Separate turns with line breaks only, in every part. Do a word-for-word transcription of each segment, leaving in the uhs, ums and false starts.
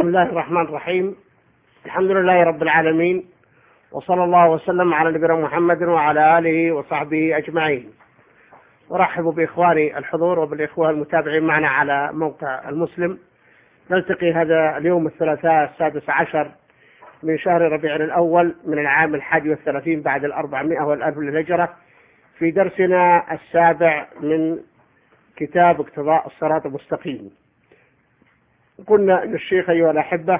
بسم الله الرحمن الرحيم. الحمد لله رب العالمين، وصلى الله وسلم على نبينا محمد وعلى آله وصحبه أجمعين. أرحب بإخواني الحضور وبالإخوة المتابعين معنا على موقع المسلم. نلتقي هذا اليوم الثلاثاء السادس عشر من شهر ربيع الأول من العام الحادي والثلاثين بعد الأربعمائة والألف للهجرة، في درسنا السابع من كتاب اقتضاء الصراط المستقيم. قلنا أن الشيخ أيها الأحبة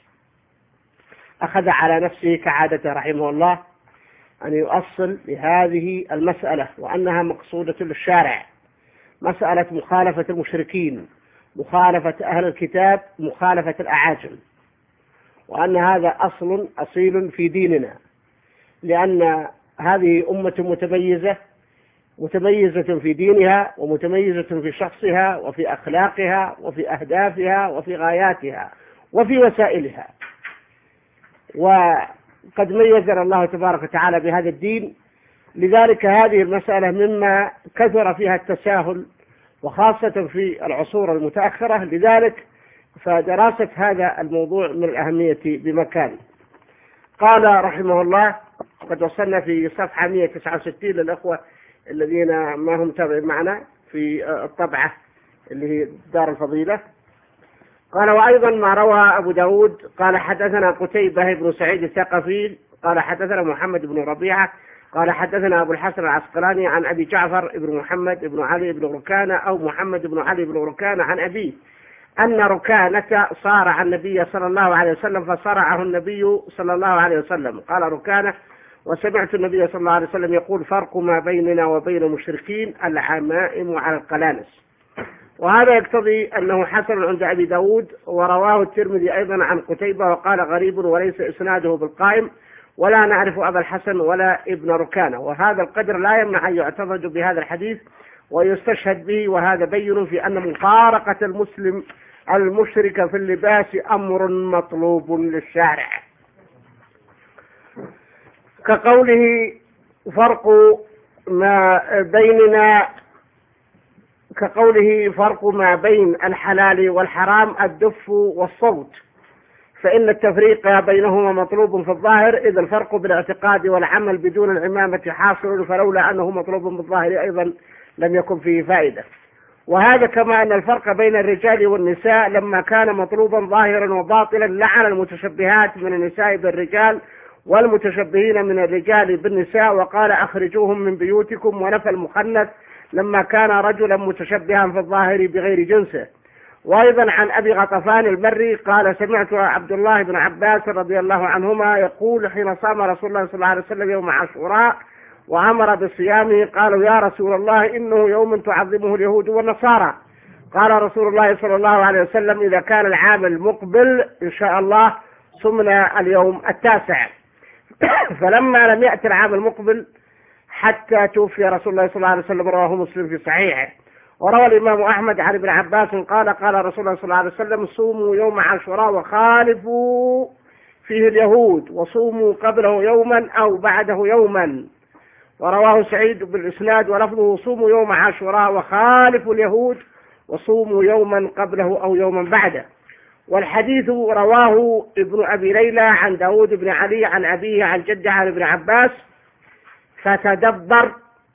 أخذ على نفسه كعادته رحمه الله أن يؤصل لهذه المسألة، وأنها مقصودة للشارع، مسألة مخالفة المشركين، مخالفة أهل الكتاب، مخالفة الأعاجم، وأن هذا أصل أصيل في ديننا، لأن هذه أمة متميزة متميزة في دينها، ومتميزة في شخصها، وفي أخلاقها، وفي أهدافها، وفي غاياتها، وفي وسائلها. وقد ميزنا الله تبارك وتعالى بهذا الدين، لذلك هذه المسألة مما كثر فيها التساهل، وخاصة في العصور المتأخرة. لذلك فدراسة هذا الموضوع من الأهمية بمكان. قال رحمه الله، قد وصلنا في صفحة مئة وتسعة وستين للأخوة الذين ما هم تابعين معنا في الطبعة اللي هي دار الفضيلة. قال: وأيضا ما روى أبو داود قال حدثنا قتيبة بن سعيد الثقفي قال حدثنا محمد بن ربيعة قال حدثنا أبو الحسن العسقلاني عن أبي جعفر بن محمد بن علي بن ركانة أو محمد بن علي بن ركانة عن أبيه أن ركانة صارع النبي صلى الله عليه وسلم فصرعه النبي صلى الله عليه وسلم. قال ركانة: وسمعت النبي صلى الله عليه وسلم يقول: فرق ما بيننا وبين المشركين العمائم على القلانس. وهذا يقتضي أنه حسن عند أبي داود، ورواه الترمذي أيضا عن قتيبة وقال: غريب وليس إسناده بالقائم، ولا نعرف أبا الحسن ولا ابن ركانة. وهذا القدر لا يمنع أن يعتمد بهذا الحديث ويستشهد به، وهذا بين في أن مفارقة المسلم المشرك في اللباس أمر مطلوب للشارع، كقوله: فرق ما بيننا كقوله فرق ما بين الحلال والحرام الدف والصوت، فإن التفريق بينهما مطلوب في الظاهر، إذ الفرق بالاعتقاد والعمل بدون العمامة حاصل، فلولا أنه مطلوب بالظاهر أيضا لم يكن فيه فائدة. وهذا كما أن الفرق بين الرجال والنساء لما كان مطلوبا ظاهرا وباطلا لعن المتشبهات من النساء بالرجال والمتشبهين من الرجال بالنساء، وقال: أخرجوهم من بيوتكم، ونفى المخنث لما كان رجلا متشبها في الظاهر بغير جنسه. وأيضا عن أبي غطفان المري قال: سمعت عبد الله بن عباس رضي الله عنهما يقول حين صام رسول الله صلى الله عليه وسلم يوم عاشوراء وأمر بصيامه، قالوا: يا رسول الله إنه يوم تعظمه اليهود والنصارى. قال رسول الله صلى الله عليه وسلم: إذا كان العام المقبل إن شاء الله صمنا اليوم التاسع. فلما لم يأتي العام المقبل حتى توفي رسول الله صلى الله عليه وسلم، رواه مسلم في صحيحه. وروى الإمام أحمد عن ابن عباس قال: قال رسول الله صلى الله عليه وسلم: صوموا يوم عاشوراء وخالفوا فيه اليهود، وصوموا قبله يوما أو بعده يوما. ورواه سعيد بالإسناد ولفظه: صوموا يوم عاشوراء وخالفوا اليهود، وصوموا يوما قبله أو يوما بعده. والحديث رواه ابن أبي ليلى عن داود بن علي عن أبيه عن جده عن ابن عباس. فتدبر: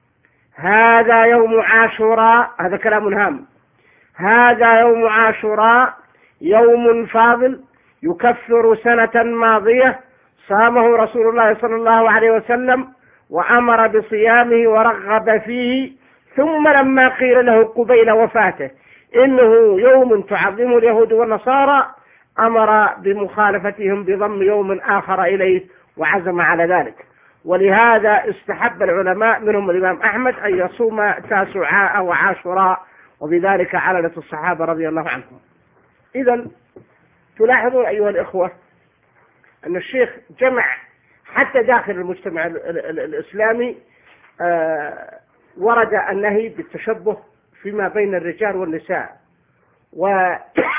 هذا يوم عاشوراء، هذا كلام هام، هذا يوم عاشوراء يوم فاضل يكفر سنة ماضية صامه رسول الله صلى الله عليه وسلم وأمر بصيامه ورغب فيه، ثم لما قيل له قبيل وفاته إنه يوم تعظم اليهود والنصارى أمر بمخالفتهم بضم يوم آخر إليه وعزم على ذلك. ولهذا استحب العلماء منهم الإمام أحمد أن يصوم تاسعاء وعاشوراء، وبذلك عللت الصحابة رضي الله عنهم. إذن تلاحظون أيها الإخوة أن الشيخ جمع حتى داخل المجتمع الإسلامي آه ورد النهي بالتشبه فيما بين الرجال والنساء، ولعن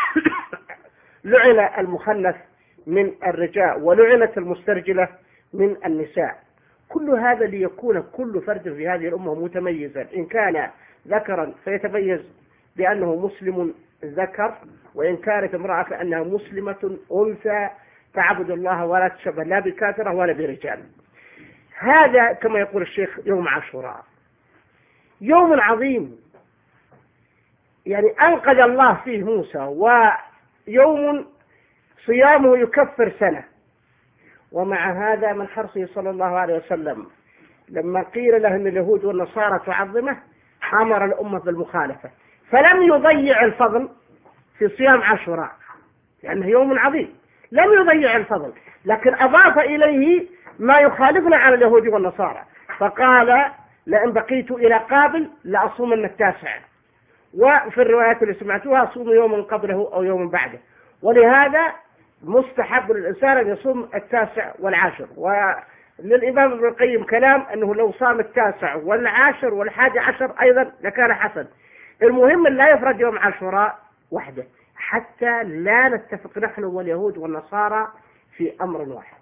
المخنث من الرجال، ولعنت المسترجلة من النساء. كل هذا ليكون كل فرد في هذه الأمة متميزا، إن كان ذكرا فيتميز بأنه مسلم ذكر، وإن كانت امرأة فإنها مسلمة أنثى تعبد الله ولا تشبه لا بكافرة ولا برجال. هذا كما يقول الشيخ يوم عاشوراء يوم عظيم، يعني أنقذ الله فيه موسى، ويوم صيامه يكفر سنة. ومع هذا من حرصه صلى الله عليه وسلم لما قيل له أن اليهود والنصارى تعظمه أمر الأمة بالمخالفة، فلم يضيع الفضل في صيام عاشوراء لأنه يوم عظيم، لم يضيع الفضل، لكن أضاف إليه ما يخالفنا على اليهود والنصارى، فقال لئن بقيت إلى قابل لأصومن التاسع، وفي الروايات اللي سمعتوها صوم يوما قبله أو يوما بعده. ولهذا مستحب للإنسان أن يصوم التاسع والعاشر. وللإمام ابن القيم كلام أنه لو صام التاسع والعاشر والحادي عشر أيضا لكان حسن. المهم لا يفرد يوم عاشوراء وحده حتى لا نتفق نحن واليهود والنصارى في أمر واحد.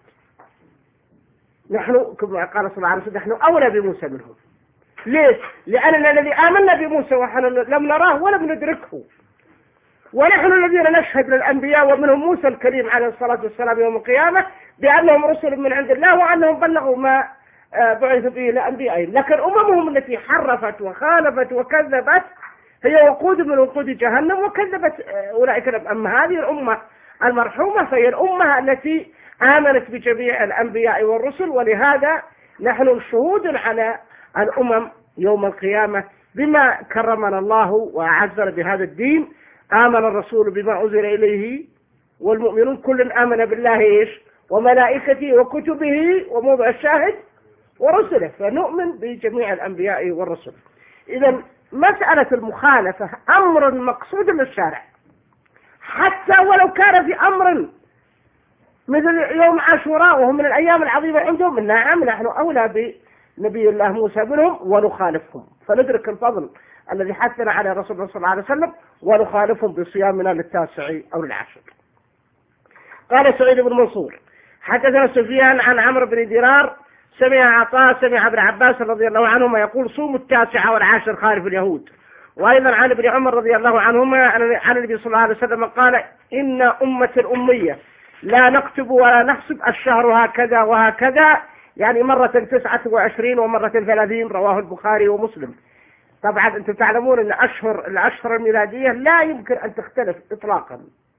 نحن كما قال صلى الله عليه وسلم نحن أولى بموسى منهم. ليش؟ لأننا الذي آمنا بموسى ونحن لم نراه ولم ندركه، ونحن الذين نشهد للأنبياء ومنهم موسى الكريم عليه الصلاة والسلام يوم القيامة بأنهم رسل من عند الله وأنهم بلغوا ما بعث به لأنبيائهم. لكن أممهم التي حرفت وخالفت وكذبت هي وقود من وقود جهنم وكذبت أولئك. أما هذه الأمة المرحومة فهي الأمة التي آمنت بجميع الأنبياء والرسل. ولهذا نحن شهود على الأمم يوم القيامة بما كرمنا الله وأعزنا بهذا الدين. آمن الرسول بما أنزل إليه والمؤمنون كل آمن بالله إيش وملائكته وكتبه وموضع الشاهد ورسله، فنؤمن بجميع الأنبياء والرسل. إذا مسألة المخالفة أمر مقصود للشارع، حتى ولو كان في أمر مثل يوم عاشوراء وهم من الأيام العظيمة عندهم، نعم نحن أولى بنبي الله موسى منهم ونخالفهم، فندرك الفضل الذي حثنا على رسول الله صلى الله عليه وسلم ونخالفهم بصيامنا للتاسع أو للعاشر. قال سعيد بن منصور حدثنا سفيان عن عمرو بن دينار سمع عطاء سمع ابن عباس رضي الله عنهما يقول صوموا التاسع والعاشر خالف اليهود. وأيضا عن ابن عمر رضي الله عنهما عن النبي صلى الله عليه وسلم قال إن أمة الأمية لا نكتب ولا نحسب الشهر هكذا وهكذا، يعني مرة تسعة وعشرين ومرة ثلاثين، رواه البخاري ومسلم. طبعا أنتم تعلمون أن أشهر الأشهر الميلادية لا يمكن أن تختلف إطلاقا،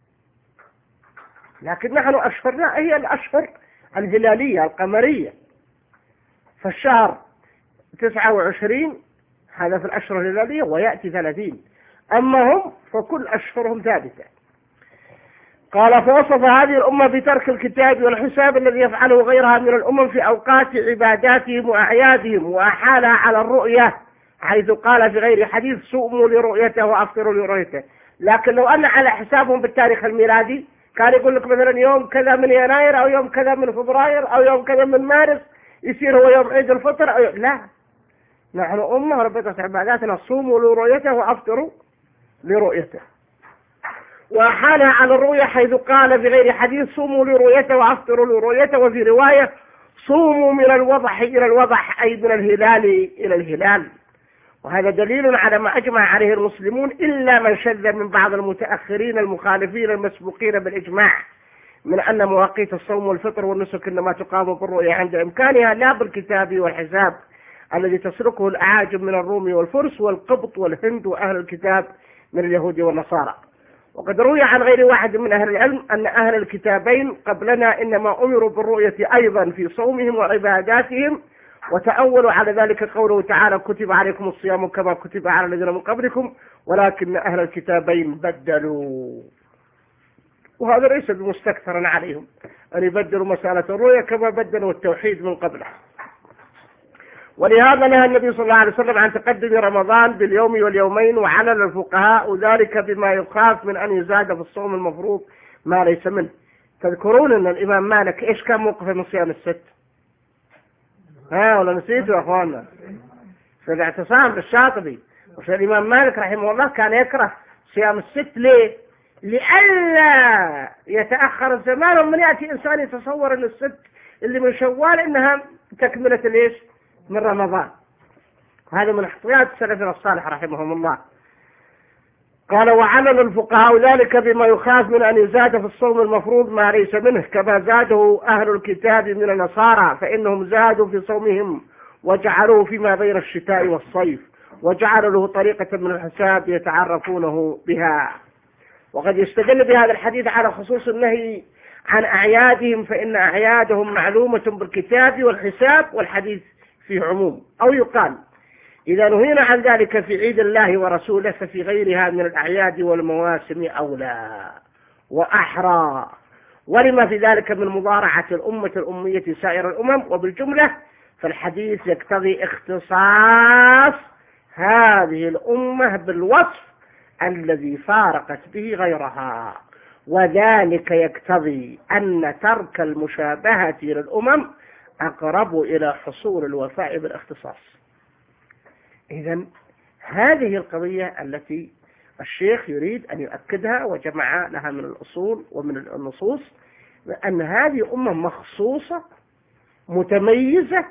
لكن نحن أشهرنا هي الأشهر الهلالية القمرية، فالشهر تسعة وعشرين هذا في الأشهر الهلالية ويأتي ثلاثين، أما هم فكل أشهرهم ثابتة. قال فوصف هذه الأمة بترك الكتاب والحساب الذي يفعله غيرها من الأمم في أوقات عباداتهم وأعيادهم، وأحالها على الرؤية حيث قال في غير حديث صوموا لرؤيته وأفطروا لرؤيته. لكن لو أن على حسابهم بالتاريخ الميلادي كان يقول لك مثلا يوم كذا من يناير أو يوم كذا من فبراير أو يوم كذا من مارس يصير هو يوم عيد الفطر أو يوم... لا، نحن أمة ربطت عباداتنا صوموا لرؤيته وأفطروا لرؤيته. وحالها على الرؤية حيث قال في غير حديث صوموا لرؤيته وأفطروا لرؤيته، وفي رواية صوموا من الوضح إلى الوضح أي من الهلال إلى الهلال. وهذا دليل على ما أجمع عليه المسلمون إلا من شذ من بعض المتأخرين المخالفين المسبوقين بالإجماع من أن مواقيت الصوم والفطر والنسك إنما تقام بالرؤية عند إمكانها لا بالكتاب والحساب الذي تسلكه الأعاجم من الروم والفرس والقبط والهند وأهل الكتاب من اليهود والنصارى. وقد روي عن غير واحد من أهل العلم أن أهل الكتابين قبلنا إنما أمروا بالرؤية أيضا في صومهم وعباداتهم، وتأولوا على ذلك قوله تعالى كتب عليكم الصيام كما كتب على الذين من قبلكم ولكن أهل الكتابين بدلوا. وهذا ليس بمستكثر عليهم أن يبدلوا مسألة الرؤية كما بدلوا التوحيد من قبله. ولهذا نهى النبي صلى الله عليه وسلم عن تقدم رمضان باليوم واليومين، وعلل الفقهاء ذلك بما يخاف من أن يزاد في الصوم المفروض ما ليس منه. تذكرون أن الإمام مالك إيش كان موقفه من صيام الست؟ ها ولا نسيتوا يا أخوانا؟ في الاعتصام بالشاطبي. وفي الإمام مالك رحمه الله كان يكره صيام الست. ليه؟ لئلا يتأخر الزمان ومن يأتي إنسان يتصور أن الست اللي من شوال إنها تكملة ليش؟ من رمضان. هذا من احتياط سلفنا الصالح رحمهم الله. قال وعلل الفقهاء ذلك بما يخاف من أن يزاد في الصوم المفروض ما ليس منه، كما زاده أهل الكتاب من النصارى، فإنهم زادوا في صومهم وجعلوه فيما بين الشتاء والصيف، وجعلوا له طريقة من الحساب يتعرفونه بها. وقد يستدل بهذا الحديث على خصوص النهي عن أعيادهم، فإن أعيادهم معلومة بالكتاب والحساب، والحديث فيه عموم. أو يقال إذا نهينا عن ذلك في عيد الله ورسوله ففي غيرها من الأعياد والمواسم أولى وأحرى، ولما في ذلك من مضارعة الأمة الأمية سائر الأمم. وبالجملة فالحديث يقتضي اختصاص هذه الأمة بالوصف الذي فارقت به غيرها، وذلك يقتضي أن ترك المشابهة للأمم أقرب إلى حصول الوفاء بالاختصاص. إذن هذه القضية التي الشيخ يريد أن يؤكدها وجمع لها من الأصول ومن النصوص، أن هذه أمة مخصوصة متميزة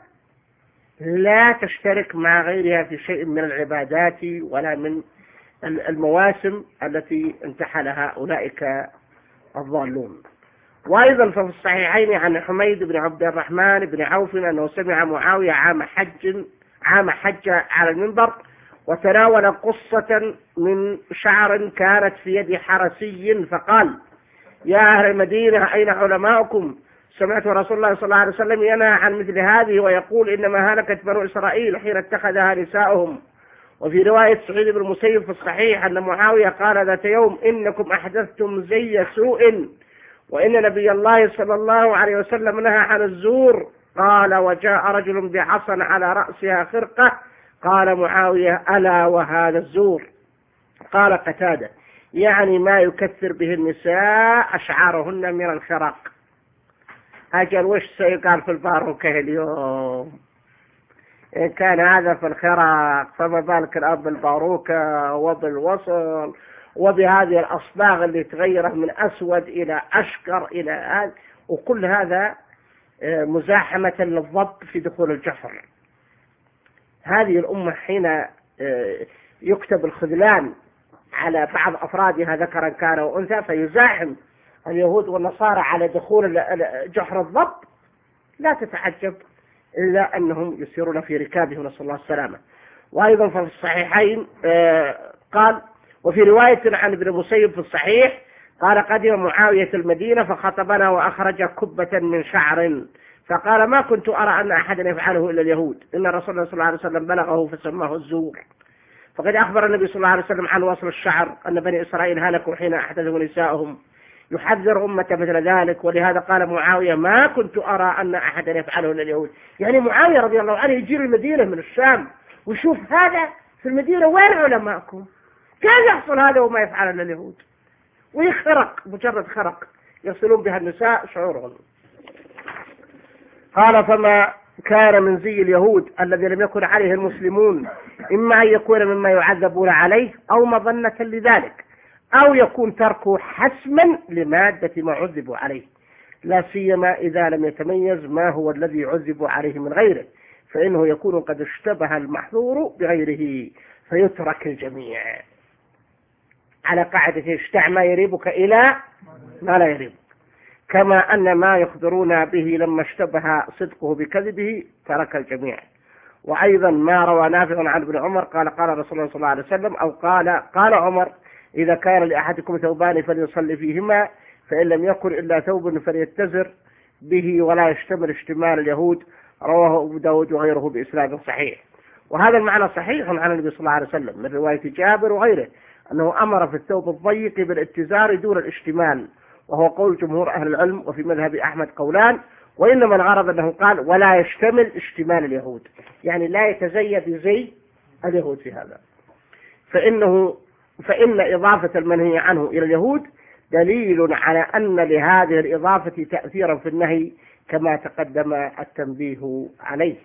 لا تشترك مع غيرها في شيء من العبادات ولا من المواسم التي انتحلها أولئك الضالون. وأيضا ففي الصحيحين عن حميد بن عبد الرحمن بن عوف أنه سمع معاوية عام حج عام حج على المنبر وتناول قصة من شعر كانت في يد حرسي، فقال: يا أهل المدينة أين علماؤكم؟ سمعت رسول الله صلى الله عليه وسلم ينهى عن مثل هذه ويقول إنما هلكت بنو إسرائيل حين اتخذها نساؤهم. وفي رواية سعيد بن المسيب في الصحيح أن معاوية قال ذات يوم: إنكم أحدثتم زي سوء، وإن نبي الله صلى الله عليه وسلم نهى عن الزور. قال: وجاء رجل بعصا على رأسها خرقة. قال معاوية: ألا وهذا الزور. قال قتادة: يعني ما يكثر به النساء أشعارهن من الخرق. أجل وش سيقال في الباروكة اليوم؟ إن كان هذا في الخرق فما بالك الآن بالباروكة وبالوصل وبهذه الأصباغ اللي تغيره من أسود إلى أشقر إلى هذا، وكل هذا مزاحمة للضبط في دخول الجحر. هذه الأمة حين يكتب الخذلان على بعض أفرادها ذكرا كان وأنثى فيزاحم اليهود والنصارى على دخول جحر الضبط، لا تتعجب إلا أنهم يسيرون في ركابه، نسأل الله السلامة. وأيضا في الصحيحين قال: وفي رواية عن ابن المسيب في الصحيح قال: قدم معاوية المدينة فخطبنا وأخرج كبة من شعر، فقال: ما كنت أرى أن أحدا يفعله إلا اليهود، إن رسول الله صلى الله عليه وسلم بلغه فسماه الزور. فقد أخبر النبي صلى الله عليه وسلم عن وصل الشعر أن بني إسرائيل هلكوا حين أحدثوا نساءهم، يحذر أمة مثل ذلك. ولهذا قال معاوية: ما كنت أرى أن أحدا يفعله إلا اليهود. يعني معاوية رضي الله عنه يجير المدينة من الشام ويشوف هذا في المدينة، وين علماءكم؟ كيف يحصل هذا وما يفعل إلا اليهود؟ ويخرق، مجرد خرق يصلون بها النساء شعورهم. قال: فما كان من زي اليهود الذي لم يكن عليه المسلمون إما أن يكون مما يعذبون عليه أو مظنة لذلك، أو يكون تركه حسما لمادة ما عذبوا عليه، لا سيما إذا لم يتميز ما هو الذي عذبوا عليه من غيره، فإنه يكون قد اشتبه المحظور بغيره فيترك الجميع. على قاعدة اشتع ما يريبك إلى ما لا يريبك، كما أن ما يخبرون به لما اشتبه صدقه بكذبه ترك الجميع. وأيضا ما روى نافع عن ابن عمر قال: قال رسول الله صلى الله عليه وسلم، أو قال قال عمر: إذا كان لأحدكم ثوبان فليصلي فيهما، فإن لم يكن إلا ثوب فليتزر به ولا يشتمل اشتمال اليهود. رواه أبو داود وغيره بإسناد صحيح. وهذا المعنى صحيح عن النبي صلى الله عليه وسلم من رواية جابر وغيره أنه أمر في الثوب الضيق بالاتزار دون الاشتمال، وهو قول جمهور أهل العلم، وفي مذهب أحمد قولان. وإنما الغرض أنه قال: ولا يشتمل اشتمال اليهود، يعني لا يتزي بزي اليهود في هذا، فإنه فإن إضافة المنهي عنه إلى اليهود دليل على أن لهذه الإضافة تأثيرا في النهي كما تقدم التنبيه عليه.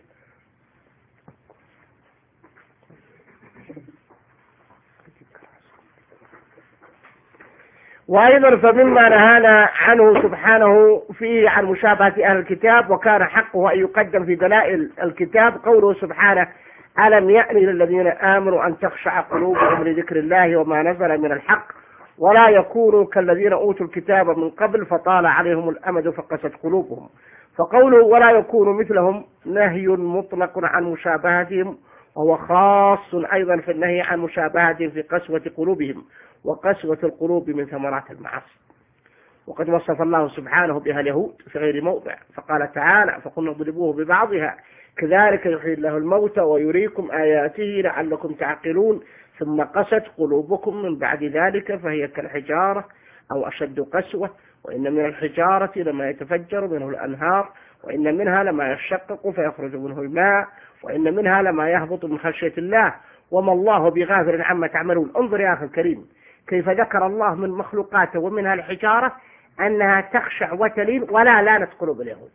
وأيضا فمما نهانا عنه سبحانه فيه عن مشابهة أهل الكتاب وكان حقه أن يقدم في دلائل الكتاب قوله سبحانه: ألم يأن للذين آمنوا أن تخشع قلوبهم لذكر الله وما نزل من الحق ولا يكونوا كالذين أوتوا الكتاب من قبل فطال عليهم الأمد فقست قلوبهم. فقوله ولا يكونوا مثلهم نهي مطلق عن مشابهتهم، وهو خاص أيضا في النهي عن مشابهتهم في قسوة قلوبهم، وقسوة القلوب من ثمرات المعاصي. وقد وصف الله سبحانه بها اليهود في غير موضع، فقال تعالى فقلنا اضربوه ببعضها كذلك يحيي الله الموتى ويريكم آياته لعلكم تعقلون ثم قست قلوبكم من بعد ذلك فهي كالحجارة أو أشد قسوة، وإن من الحجارة لما يتفجر منه الأنهار، وإن منها لما يشقق فيخرج منه الماء، وإن منها لما يهبط من خشية الله وما الله بغافل عما تعملون. انظر يا أخي الكريم كيف ذكر الله من مخلوقاته ومنها الحجارة أنها تخشع وتلين ولا لانت قلوب اليهود.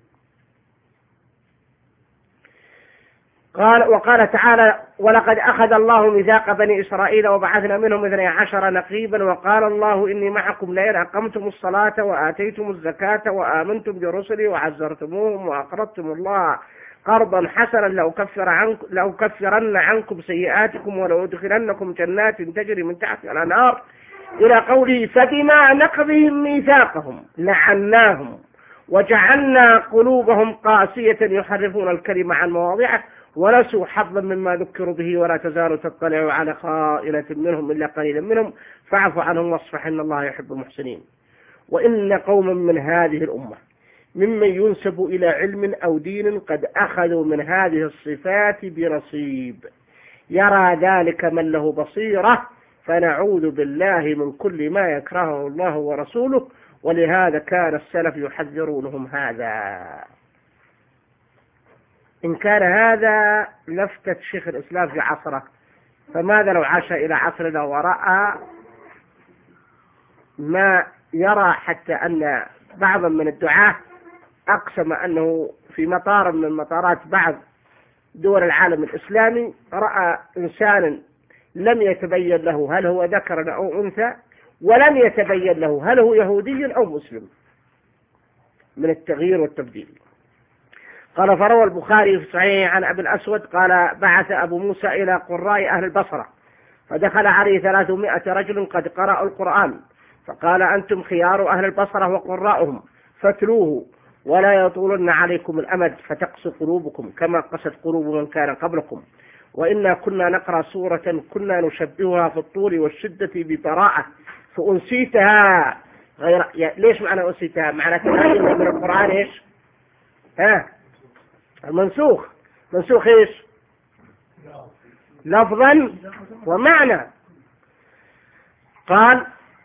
قال وقال تعالى ولقد أخذ الله ميثاق بني إسرائيل وبعثنا منهم اثني عشر نقيبا وقال الله إني معكم لئن أقمتم الصلاة وآتيتم الزكاة وآمنتم برسلي وعزرتموهم وأقرضتم الله قرضا حسنا لأكفر عنكم لأكفرن عنكم سيئاتكم ولأدخلنكم جنات تجري من تحت الأنهار إلى قوله فبما نقضهم ميثاقهم لعناهم وجعلنا قلوبهم قاسية يحرفون الكلمة عن مواضعه ونسوا حظا مما ذكروا به ولا تزال تطلع على خائنة منهم إلا قليلا منهم فاعف عنهم واصفح إن الله يحب المحسنين. وإن قوما من هذه الأمة ممن ينسب إلى علم أو دين قد أخذوا من هذه الصفات بنصيب يرى ذلك من له بصيرة، فنعوذ بالله من كل ما يكرهه الله ورسوله، ولهذا كان السلف يحذرونهم هذا. إن كان هذا لفتة شيخ الإسلام في عصره، فماذا لو عاش إلى عصرنا ورأى ما يرى، حتى أن بعضا من الدعاة أقسم أنه في مطار من مطارات بعض دول العالم الإسلامي رأى إنسانا لم يتبين له هل هو ذكر أو أنثى، ولم يتبين له هل هو يهودي أو مسلم من التغيير والتبديل. قال فروى البخاري في صحيح عن أبي الأسود قال بعث أبو موسى إلى قراء أهل البصرة فدخل عليه ثلاثمائة رجل قد قرأوا القرآن، فقال أنتم خيار أهل البصرة وقراءهم فاتلوه ولا يطولن عليكم الأمد فتقسى قلوبكم كما قست قلوب من كان قبلكم، وإنا كنا نقرأ سورة كنا نشبهها في الطول والشدة ببراءة فأنسيتها غير. ليش معنى أنسيتها؟ معنى تنازلها من القرآن إيش؟ ها منسوخ. منسوخ إيش؟ لفظا ومعنى. قال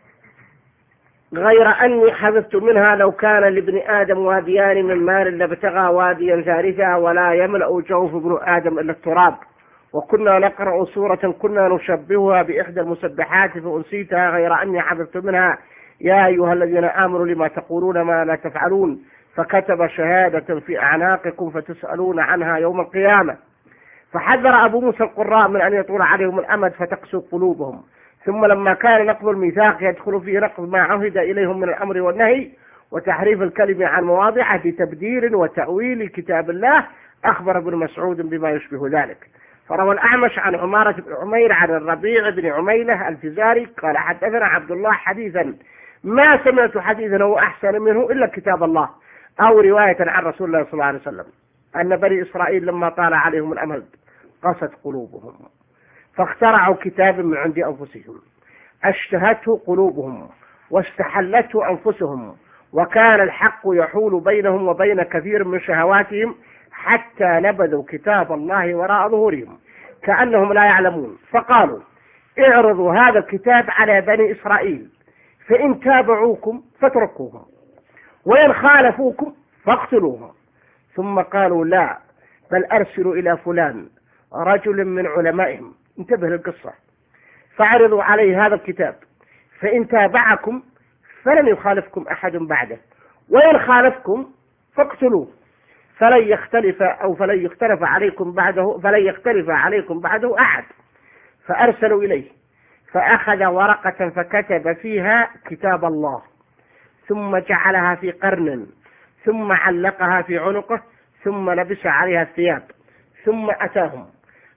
غير أني حذفت منها لو كان لابن آدم واديان من مال لابتغى واديا ثالثا ولا يملأ جوف ابن آدم إلا التراب، وكنا نقرأ سورة كنا نشبهها بإحدى المسبحات فأنسيتها غير أني حذفت منها يا أيها الذين آمنوا لما تقولون ما لا تفعلون فكتب شهادة في أعناقكم فتسألون عنها يوم القيامة. فحذر أبو موسى القراء من أن يطول عليهم الأمد فتقسو قلوبهم. ثم لما كان نقض الميثاق يدخل فيه نقض ما عهد إليهم من الأمر والنهي وتحريف الكلمة عن مواضعه بتبديل وتأويل كتاب الله، أخبر ابن مسعود بما يشبه ذلك. فروى الأعمش عن عمارة بن عمير عن الربيع بن عميلة الفزاري قال حدثنا عبد الله حديثا ما سمعت حديثا هو أحسن منه إلا كتاب الله، أو رواية عن رسول الله صلى الله عليه وسلم أن بني إسرائيل لما طال عليهم الأمد قست قلوبهم فاخترعوا كتابا من عند أنفسهم اشتهته قلوبهم واستحلته أنفسهم، وكان الحق يحول بينهم وبين كثير من شهواتهم حتى نبذوا كتاب الله وراء ظهورهم كأنهم لا يعلمون، فقالوا اعرضوا هذا الكتاب على بني إسرائيل فإن تابعوكم فاتركوهم وإن خالفوكم فاقتلوهم. ثم قالوا لا بل أرسلوا إلى فلان رجل من علمائهم، انتبه للقصة، فاعرضوا عليه هذا الكتاب فإن تابعكم فلن يخالفكم أحد بعده وإن خالفكم فاقتلوه فلن يختلف أو فلن يختلف عليكم بعده فلن يختلف عليكم بعده أحد. فأرسلوا إليه فأخذ ورقة فكتب فيها كتاب الله ثم جعلها في قرن ثم علقها في عنقه ثم لبس عليها الثياب ثم أتاهم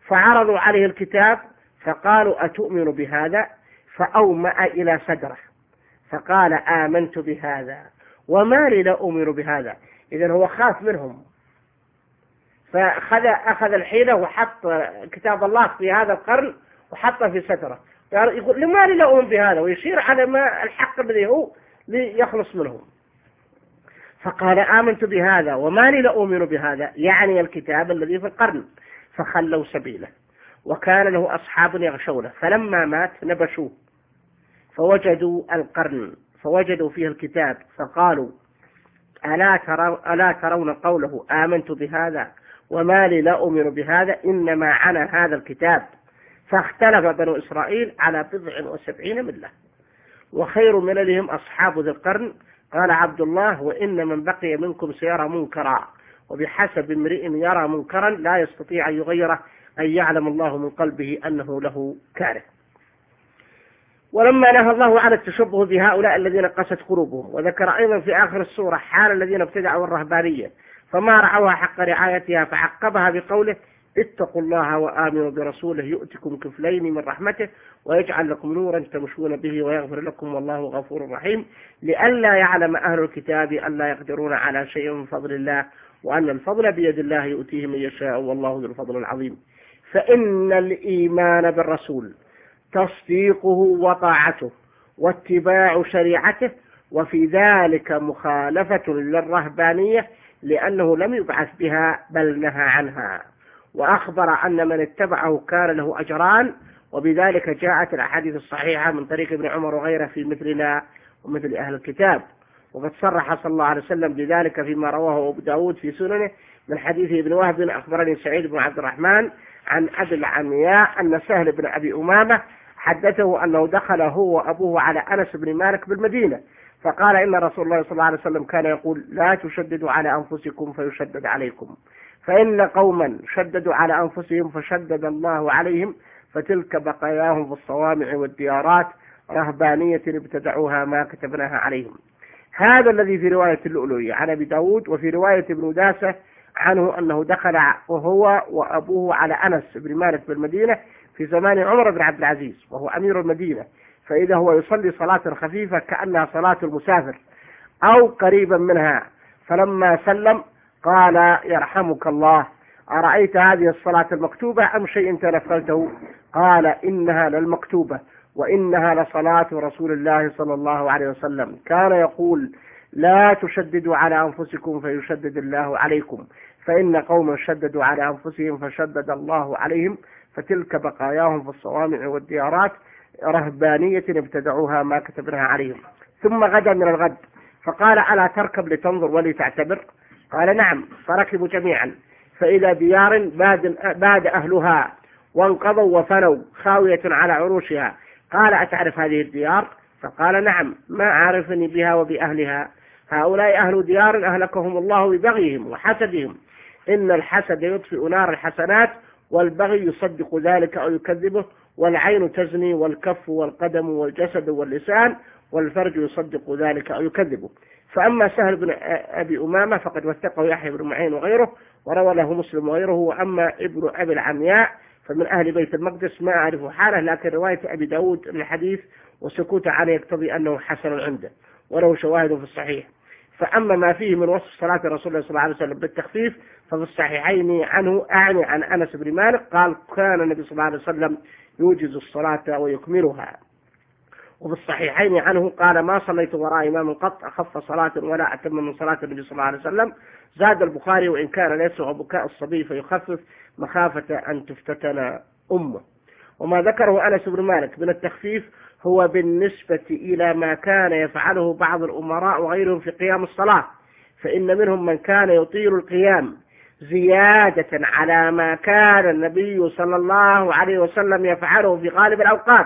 فعرضوا عليه الكتاب فقالوا أتؤمن بهذا؟ فأومأ إلى صدره فقال آمنت بهذا وما لي لا أؤمن بهذا. إذن هو خاف منهم، فأخذ أخذ الحيلة وحط كتاب الله في هذا القرن وحطه في ستره، يقول لما لي لا أؤمن بهذا، ويشير على ما الحق الذي هو ليخلص منهم. فقال آمنت بهذا وما لي لا أؤمن بهذا، يعني الكتاب الذي في القرن. فخلوا سبيله، وكان له أصحاب يغشونه، فلما مات نبشوه فوجدوا القرن فوجدوا فيه الكتاب فقالوا ألا ترون, ألا ترون قوله آمنت بهذا وما لي لا أؤمن بهذا، إنما عنا هذا الكتاب. فاختلف بنو إسرائيل على بضع وسبعين ملة، وخير مللهم أصحاب ذي القرن. قال عبد الله وإن من بقي منكم سيرى منكرا، وبحسب امرئ يرى منكرا لا يستطيع أن يغيره أن يعلم الله من قلبه أنه له كاره. ولما نهى الله عن التشبه بهؤلاء الذين قست قلوبهم، وذكر أيضا في آخر السورة حال الذين ابتدعوا الرهبانية فما رعوها حق رعايتها، فعقبها بقوله اتقوا الله وآمنوا برسوله يؤتكم كفلين من رحمته ويجعل لكم نورا تمشون به ويغفر لكم والله غفور رحيم، لئلا يعلم أهل الكتاب أن لا يقدرون على شيء من فضل الله وأن الفضل بيد الله يؤتيه من يشاء والله ذو الفضل العظيم. فإن الإيمان بالرسول تصديقه وطاعته واتباع شريعته، وفي ذلك مخالفة للرهبانية لأنه لم يبعث بها بل نهى عنها، وأخبر أن من اتبعه كان له أجران، وبذلك جاءت الأحاديث الصحيحة من طريق ابن عمر وغيره في مثلنا ومثل أهل الكتاب. وقد صرح صلى الله عليه وسلم بذلك فيما رواه أبو داود في سننه من حديث ابن وهب أخبرني سعيد بن عبد الرحمن عن أبي العمياء أن سهل بن أبي أمامة حدثه أنه دخل هو وأبوه على أنس بن مالك بالمدينة، فقال إن رسول الله صلى الله عليه وسلم كان يقول لا تشددوا على أنفسكم فيشدد عليكم، فإن قوما شددوا على أنفسهم فشدد الله عليهم، فتلك بقاياهم في الصوامع والديارات رهبانية ابتدعوها ما كتبناها عليهم. هذا الذي في رواية اللؤلؤي عن أبي داود، وفي رواية ابن داسة عنه أنه دخل وهو وأبوه على أنس بن مالك بالمدينة في زمان عمر بن عبد العزيز وهو أمير المدينة، فإذا هو يصلي صلاة خفيفة كأنها صلاة المسافر أو قريبا منها، فلما سلم قال يرحمك الله أرأيت هذه الصلاة المكتوبة أم شيء تنفلته؟ قال إنها للمكتوبة وإنها لصلاة رسول الله صلى الله عليه وسلم، كان يقول لا تشددوا على أنفسكم فيشدد الله عليكم، فإن قوما شددوا على أنفسهم فشدد الله عليهم، فتلك بقاياهم في الصوامع والديارات رهبانية ابتدعوها ما كتبناها عليهم. ثم غدا من الغد فقال ألا تركب لتنظر ولتعتبر؟ قال نعم، فركبوا جميعا، فإذا ديار باد, باد أهلها وانقضوا وفنوا خاوية على عروشها. قال أتعرف هذه الديار؟ فقال نعم، ما عارفني بها وبأهلها، هؤلاء أهل ديار أهلكهم الله ببغيهم وحسدهم، إن الحسد يطفئ نار الحسنات، والبغي يصدق ذلك أو يكذبه، والعين تزني والكف والقدم والجسد واللسان، والفرج يصدق ذلك أو يكذبه. فأما سهل بن أبي أمامة فقد وثقه يحيى بن معين وغيره وروى له مسلم وغيره، وأما ابن أبي العمياء فمن أهل بيت المقدس ما أعرف حاله، لكن رواية أبي داود الحديث وسكوت عليه يقتضي أنه حسن عنده وله شواهد في الصحيح. فأما ما فيه من وصف صلاة رسول الله صلى الله عليه وسلم بالتخفيف ففي الصحيحين عنه، أعني عن أنس بن مالك قال كان النبي صلى الله عليه وسلم يوجز الصلاة ويكملها. وفي الصحيحين عنه قال ما صليت وراء إمام قط أخف صلاة ولا أتم من صلاة النبي صلى الله عليه وسلم. زاد البخاري وإن كان ليس بكاء الصبي فيخفف مخافة أن تفتتن أمه. وما ذكره أنس بن مالك من التخفيف هو بالنسبة إلى ما كان يفعله بعض الأمراء وغيرهم في قيام الصلاة، فإن منهم من كان يطيل القيام زيادة على ما كان النبي صلى الله عليه وسلم يفعله في غالب الأوقات،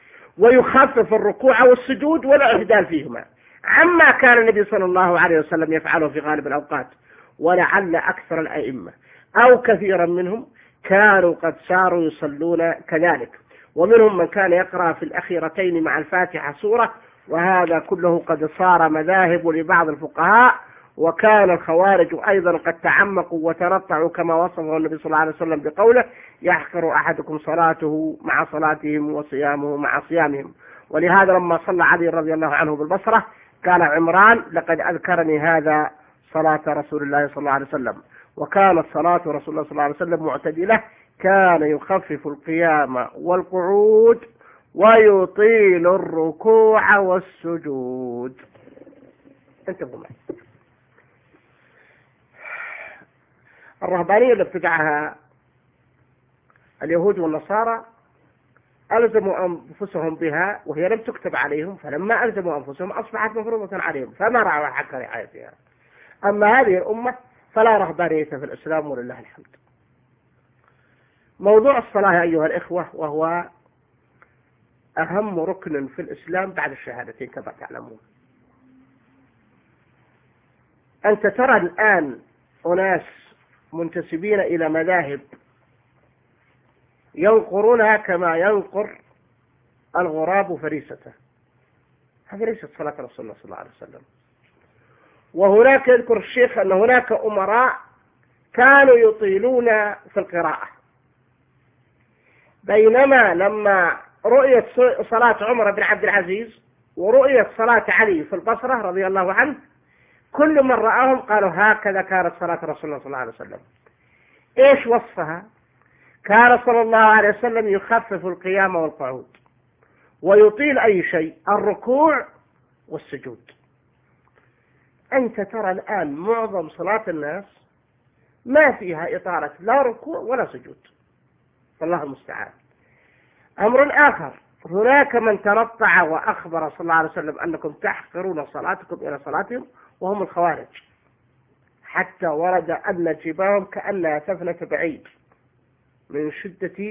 ويخفف الركوع والسجود والاعتدال فيهما عما كان النبي صلى الله عليه وسلم يفعله في غالب الأوقات. ولعل أكثر الأئمة أو كثيرا منهم كانوا قد صاروا يصلون كذلك، ومنهم من كان يقرأ في الأخيرتين مع الفاتحة سورة، وهذا كله قد صار مذاهب لبعض الفقهاء، وكان الخوارج أيضا قد تعمقوا وتنطعوا كما وصفه النبي صلى الله عليه وسلم بقوله يحقر أحدكم صلاته مع صلاتهم وصيامه مع صيامهم. ولهذا لما صلى علي رضي الله عنه بالبصرة قال عمران لقد أذكرني هذا صلاة رسول الله صلى الله عليه وسلم. وكانت صلاة رسول الله صلى الله عليه وسلم معتدلة، كان يخفف القيام والقعود ويطيل الركوع والسجود. انتبهوا معي. الرهبانية اللي ابتدعها اليهود والنصارى ألزموا أنفسهم بها وهي لم تكتب عليهم، فلما ألزموا أنفسهم أصبحت مفروضة عليهم فما رعوا حق رعايتها. أما هذه الأمة فلا رهبانية في الإسلام ولله الحمد. موضوع الصلاة أيها الإخوة وهو أهم ركن في الإسلام بعد الشهادتين كما تعلمون. أنت ترى الآن أناس منتسبين إلى مذاهب ينقرونها كما ينقر الغراب فريسته. هذه ليست صلاة رسول الله صلى الله عليه وسلم. وهناك يذكر الشيخ أن هناك أمراء كانوا يطيلون في القراءة، بينما لما رؤيت صلاة عمر بن عبد العزيز ورؤيت صلاة علي في البصرة رضي الله عنه كل من رآهم قالوا هكذا كانت صلاة رسول الله صلى الله عليه وسلم. إيش وصفها؟ كان صلى الله عليه وسلم يخفف القيام والقعود ويطيل أي شيء، الركوع والسجود. أنت ترى الآن معظم صلاة الناس ما فيها إطالة لا ركوع ولا سجود، والله المستعان. أمر آخر، هناك من تنطع وأخبر صلى الله عليه وسلم أنكم تحقرون صلاتكم إلى صلاتهم وهم الخوارج، حتى ورد أن جباههم كأنها سفنة بعيد من شدة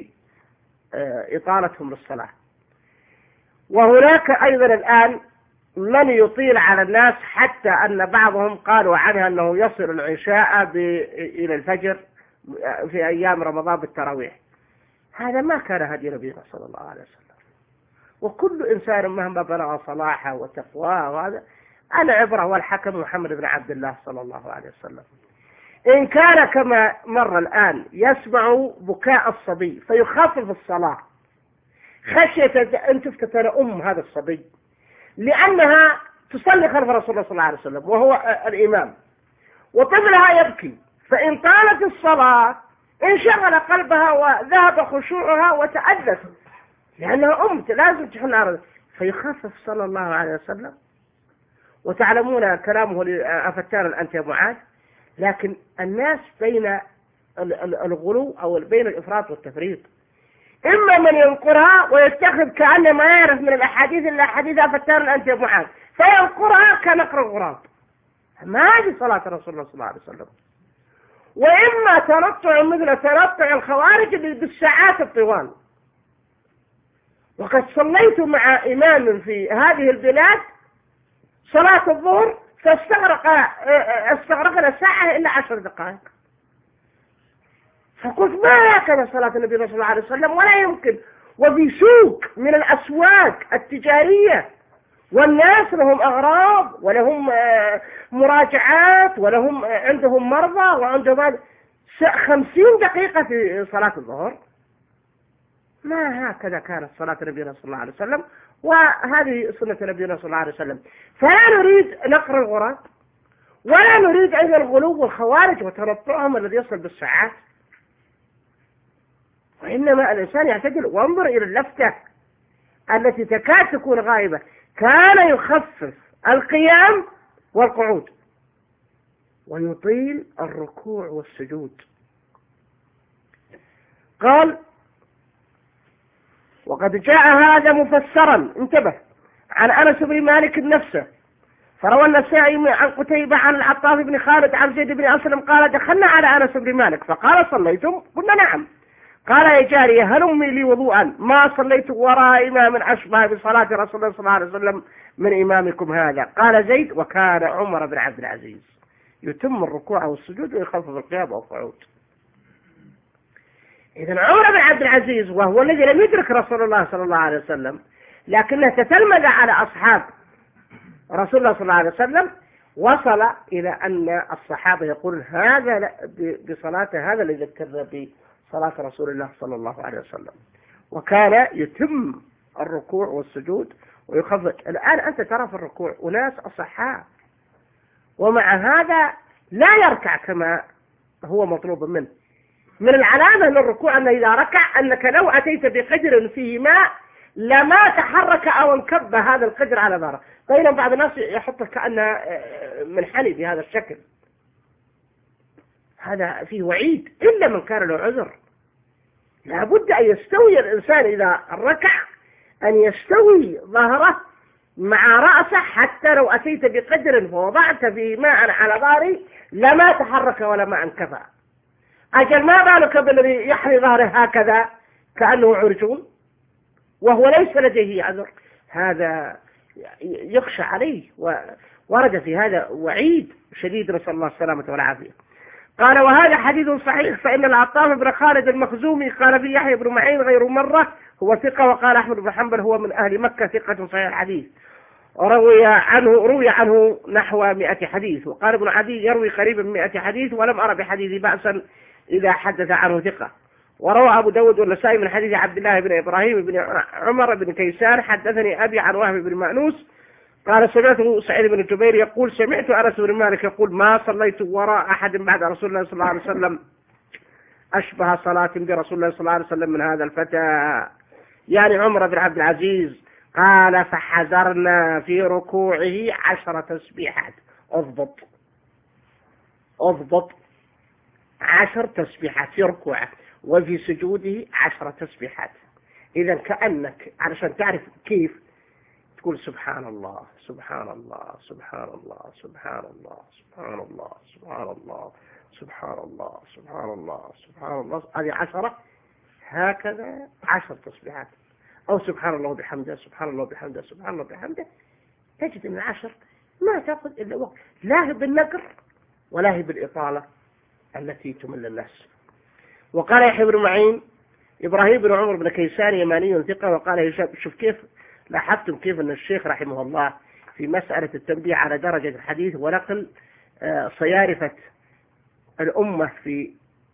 إطالتهم للصلاة. وهناك أيضا الآن من يطيل على الناس حتى أن بعضهم قالوا عنها أنه يصل العشاء إلى الفجر في أيام رمضان بالتراويح. هذا ما كان هدي نبينا صلى الله عليه وسلم. وكل إنسان مهما بلغ صلاحه وتقواه وهذا العبرة والحكم محمد بن عبد الله صلى الله عليه وسلم. إن كان كما مر الآن يسمع بكاء الصبي فيخفف الصلاة خشية أن تفتتن أم هذا الصبي لأنها تصلي خلف رسول الله صلى الله عليه وسلم وهو الإمام، وطفلها يبكي، فإن طالت الصلاة انشغل قلبها وذهب خشوعها وتأذت لأنها أم لازم تحن عرض، فيخفف صلى الله عليه وسلم. وتعلمون كلامه أفتان أنت يا معاذ. لكن الناس بين الغلو أو بين الإفراط والتفريط، إما من ينقرها ويتخذ كأنه ما يعرف من الأحاديث إلا حديث أفتان أنت يا معاذ فينقرها كنقر الغراب. ما هذه صلاة رسول الله صلى الله عليه وسلم. وإما تنطع مثل تنطع الخوارج بالساعات الطوال. وقد صليت مع إمام في هذه البلاد صلاة الظهر فاستغرق استغرقنا ساعة إلا عشر دقائق، فقلت ما هكذا صلاة النبي صلى الله عليه وسلم ولا يمكن. وفي سوق من الأسواق التجارية والناس لهم أغراض ولهم مراجعات ولهم عندهم مرضى وعندهم خمسين دقيقة في صلاة الظهر. ما هكذا كانت صلاة نبينا صلى الله عليه وسلم، وهذه سنة نبينا صلى الله عليه وسلم. فلا نريد نقر الغراب ولا نريد أيضا الغلو والخوارج وتنطعهم الذي يصل بالساعات، وإنما الإنسان يعتدل. وانظر إلى اللفتة التي تكاد تكون غائبة، كان يخفف القيام والقعود ويطيل الركوع والسجود. قال وقد جاء هذا مفسرا، انتبه، عن أنس بن مالك نفسه، فروى النسائي عن قتيبة عن العطاف بن خالد عن زيد بن أسلم قال دخلنا على أنس بن مالك فقال صليتم؟ قلنا نعم. قال يا جارية هلمي لي وضوءا ما صليت وراء إمام أشبه بصلاة رسول الله صلى الله عليه وسلم من إمامكم هذا. قال زيد وكان عمر بن عبد العزيز يتم الركوع والسجود ويخفف القيام والقعود. إذن عمر بن عبد العزيز وهو الذي لم يدرك رسول الله صلى الله عليه وسلم لكنه تتلمذ على أصحاب رسول الله صلى الله عليه وسلم، وصل إلى أن الصحابة يقول هذا بصلاة هذا اللي ذكرنا بصلاة رسول الله صلى الله عليه وسلم، وكان يتم الركوع والسجود ويخفض. الآن أنت ترى في الركوع أناس أصحاء ومع هذا لا يركع كما هو مطلوب منه. من العلامة للركوع أن إذا ركع أنك لو أتيت بقدر فيه ماء لما تحرك أو انكب هذا القدر على ظهره. بينما بعض الناس يحطه كأنه منحني بهذا الشكل، هذا فيه وعيد إلا من كان له عذر. لابد أن يستوي الإنسان إذا ركع أن يستوي ظهره مع رأسه، حتى لو أتيت بقدر فوضعت فيه ماء على ظهري لما تحرك ولا ما انكفى. أجل ما بالك بالذي يحري ظهره هكذا كأنه عرجون وهو ليس لديه عذر، هذا يخشى عليه، وورد في هذا وعيد شديد، نسأل الله السلامة والعافية. قال وهذا حديث صحيح، فإن العطاف بن خالد المخزومي قال في يحيى بن معين غير مرة هو ثقة، وقال أحمد بن حنبل هو من أهل مكة ثقة صحيح الحديث، وروي عنه روي عنه نحو مئة حديث. وقال ابن عدي يروي قريبا من مئة حديث، ولم أرى بحديث بأسا إذا حدث عنه ثقة. وروى أبو داود والنسائي من حديث عبد الله بن إبراهيم بن عمر بن كيسان حدثني أبي عن وهب بن مأنوس قال سمعت سعيد بن جبير يقول سمعت أنس بن مالك يقول ما صليت وراء أحد بعد رسول الله صلى الله عليه وسلم أشبه صلاة برسول الله صلى الله عليه وسلم من هذا الفتى، يعني عمر بن عبد العزيز. قال فحذرنا في ركوعه عشر تسبيحات، اضبط اضبط عشر تسبيحات في ركوعه، وفي سجوده عشر تسبيحات. إذا كأنك علشان تعرف كيف تقول سبحان الله سبحان الله سبحان الله سبحان الله سبحان الله سبحان الله سبحان الله سبحان الله سبحان الله، هذه عشرة هكذا عشر تسبيحات. أو سبحان الله بحمده سبحان الله بحمده سبحان الله بحمده، تجد من العشر ما تأخذ إلا وقت، لا هي بالنقر ولا هي بالإطالة التي تمل الناس. وقال يحيى بن معين إبراهيم بن عمر بن كيسان يماني ثقة. وقال هشام، شوف كيف لاحظتم كيف أن الشيخ رحمه الله في مسألة التنبيه على درجة الحديث ونقل صيارفة الأمة في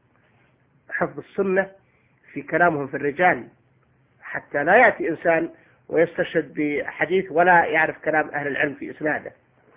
حفظ السنة في كلامهم في الرجال، حتى لا يأتي إنسان ويستشهد بحديث ولا يعرف كلام أهل العلم في إسناده.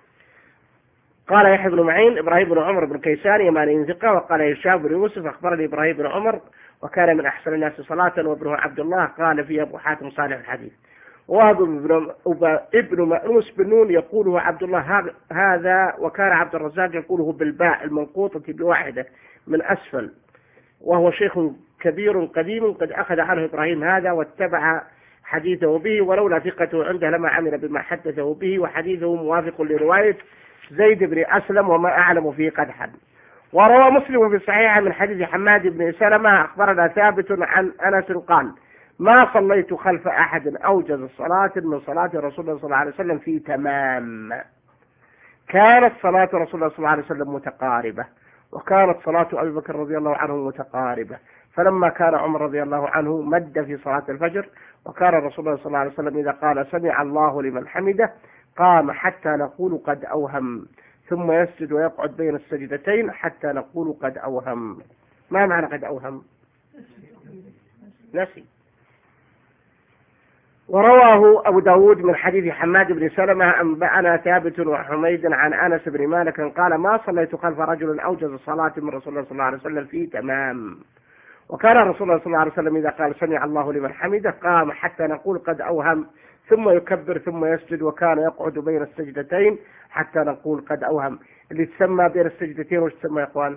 قال يحيى بن معين إبراهيم بن عمر بن كيسان يماني ثقة. وقال هشام بن يوسف أخبرني إبراهيم بن عمر وكان من أحسن الناس صلاة، وابنه عبد الله قال فيه أبو حاتم صالح الحديث. وابن ابن مأنوس بن نون يقوله عبد الله هذا، وكان عبد الرزاق يقوله بالباء المنقوطة بواحدة من أسفل، وهو شيخ كبير قديم قد أخذ عنه إبراهيم هذا واتبع حديثه به، ولولا ثقته عنده لما عمل بما حدثه به، وحديثه موافق لرواية زيد بن أسلم وما أعلم فيه قدحا. وروى مسلم في الصحيح من حديث حماد بن سلمة أخبرنا ثابت عن أنس قال ما صليت خلف أحد أوجز صلاة من صلاة رسول الله صلى الله عليه وسلم في تمام. كانت صلاة رسول الله صلى الله عليه وسلم متقاربة، وكانت صلاة أبي بكر رضي الله عنه متقاربة، فلما كان عمر رضي الله عنه مد في صلاة الفجر، وكان رسول الله صلى الله عليه وسلم إذا قال سمع الله لمن حمده قام حتى نقول قد أوهم، ثم يسجد ويقعد بين السجدتين حتى نقول قد أوهم. ما معنى قد أوهم؟ نسي. ورواه أبو داود من حديث حماد بن سلمة أنبأنا ثابت وحميد عن أنس بن مالك قال ما صليت خلف رجل أوجز صلاة من رسول الله صلى الله عليه وسلم في تمام. وكان رسول الله صلى الله عليه وسلم إذا قال سمع الله لمن حمده قام حتى نقول قد أوهم، ثم يكبر ثم يسجد، وكان يقعد بين السجدتين حتى نقول قد أوهم. اللي تسمى بين السجدتين وش تسمى يا إخوان؟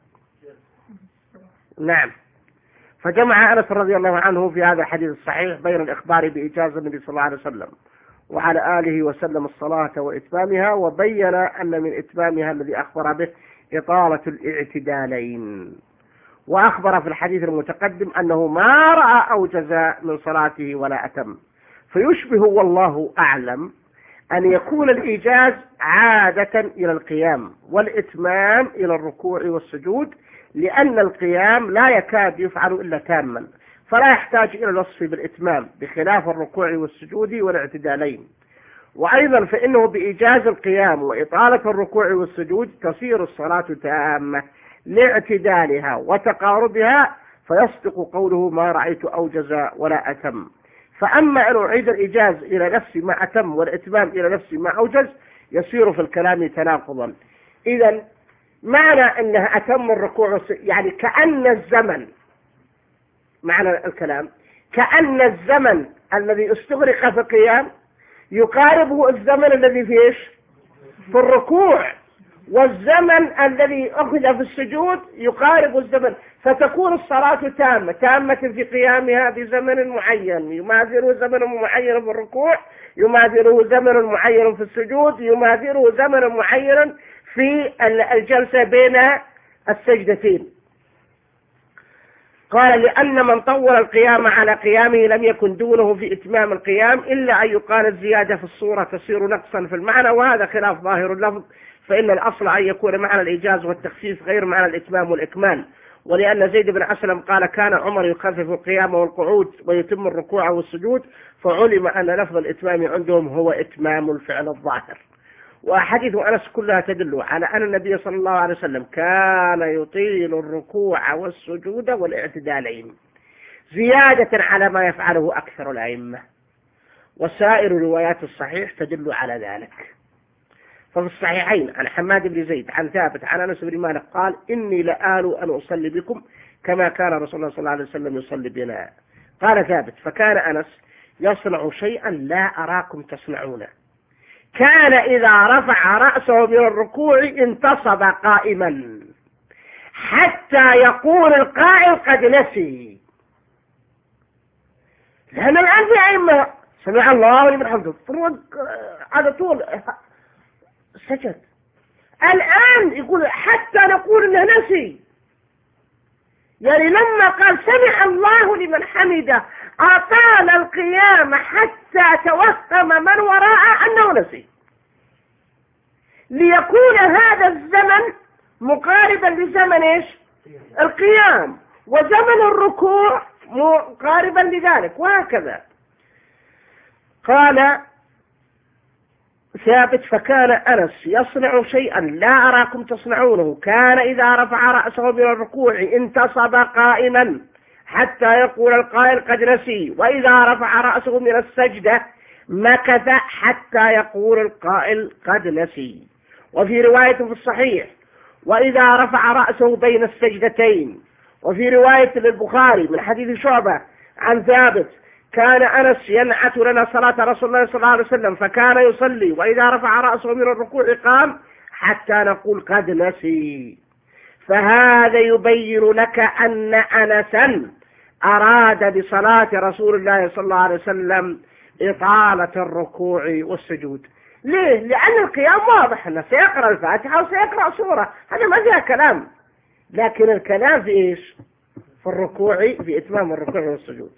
نعم. فجمع أنس رضي الله عنه في هذا الحديث الصحيح بين الإخبار بإجازة النبي صلى الله عليه وسلم وعلى آله وسلم الصلاة وإتمامها، وبين أن من إتمامها الذي أخبر به إطالة الاعتدالين. وأخبر في الحديث المتقدم أنه ما رأى أوجز من صلاته ولا أتم، فيشبه والله أعلم أن يكون الإيجاز عادة إلى القيام والإتمام إلى الركوع والسجود، لأن القيام لا يكاد يفعل إلا تاما، فلا يحتاج إلى الوصف بالإتمام، بخلاف الركوع والسجود والاعتدالين. وأيضا فإنه بإيجاز القيام وإطالة الركوع والسجود تصير الصلاة تامة لاعتدالها وتقاربها، فيصدق قوله ما رأيت أوجز ولا أتم. فأما أن أعيد الإيجاز إلى نفسي ما أتم والإتمام إلى نفسي ما أوجز يصير في الكلام تناقضا. إذا معنى أنها أتم الركوع يعني كأن الزمن، معنى الكلام كأن الزمن الذي استغرق في القيام يقاربه الزمن الذي في إيش؟ في الركوع، والزمن الذي أخذ في السجود يقارب الزمن، فتكون الصلاة تامة تامة في قيامها بزمن معين يماثله زمن معين في الركوع، يماثله زمن معين في السجود، يماثله زمن معين في الجلسة بين السجدتين. قال لأن من طول القيام على قيامه لم يكن دونه في إتمام القيام إلا أن يقال الزيادة في الصورة تصير نقصا في المعنى، وهذا خلاف ظاهر اللفظ، فإن الأصل أن يكون معنى الإيجاز والتخفيف غير معنى الإتمام والإكمال. ولأن زيد بن أسلم قال كان عمر يخفف القيام والقعود ويتم الركوع والسجود، فعلم أن لفظ الإتمام عندهم هو إتمام الفعل الظاهر. وأحاديث أنس كلها تدل على أن النبي صلى الله عليه وسلم كان يطيل الركوع والسجود والاعتدالين زيادة على ما يفعله أكثر الأئمة، وسائر روايات الصحيح تدل على ذلك. ففي الصحيحين عن حماد بن زيد عن ثابت عن أنس بن مالك قال إني لآل أن أصلي بكم كما كان رسول الله صلى الله عليه وسلم يصلي بنا. قال ثابت فكان أنس يصنع شيئا لا أراكم تصنعونه، كان إذا رفع رأسه من الركوع انتصب قائما حتى يقول القائل قد نسي. لأن الآن في أئمة سمع الله لمن حمده على طول سجد، الآن يقول حتى نقول انه نسي، يعني لما قال سمع الله لمن حمده أطال القيام حتى توهم من وراءه أنه نسي، ليكون هذا الزمن مقاربا لزمن إيش؟ القيام، وزمن الركوع مقاربا لذلك، وهكذا. قال ثابت فكان أنس يصنع شيئا لا أراكم تصنعونه، كان إذا رفع رأسه من الركوع انتصب قائما حتى يقول القائل قد نسي، وإذا رفع رأسه من السجدة مكث حتى يقول القائل قد نسي. وفي رواية في الصحيح وإذا رفع رأسه بين السجدتين. وفي رواية للبخاري من حديث شعبة عن ثابت كان أنس ينعت لنا صلاة رسول الله صلى الله عليه وسلم فكان يصلي وإذا رفع رأسه من الركوع قام حتى نقول قد نسي. فهذا يبين لك أن أنسا أراد بصلاة رسول الله صلى الله عليه وسلم إطالة الركوع والسجود. ليه؟ لأن القيام واضح أنه سيقرأ الفاتحة وسيقرأ سورة، هذا ما فيها كلام، لكن الكلام في إيش؟ في الركوع، في إتمام الركوع والسجود.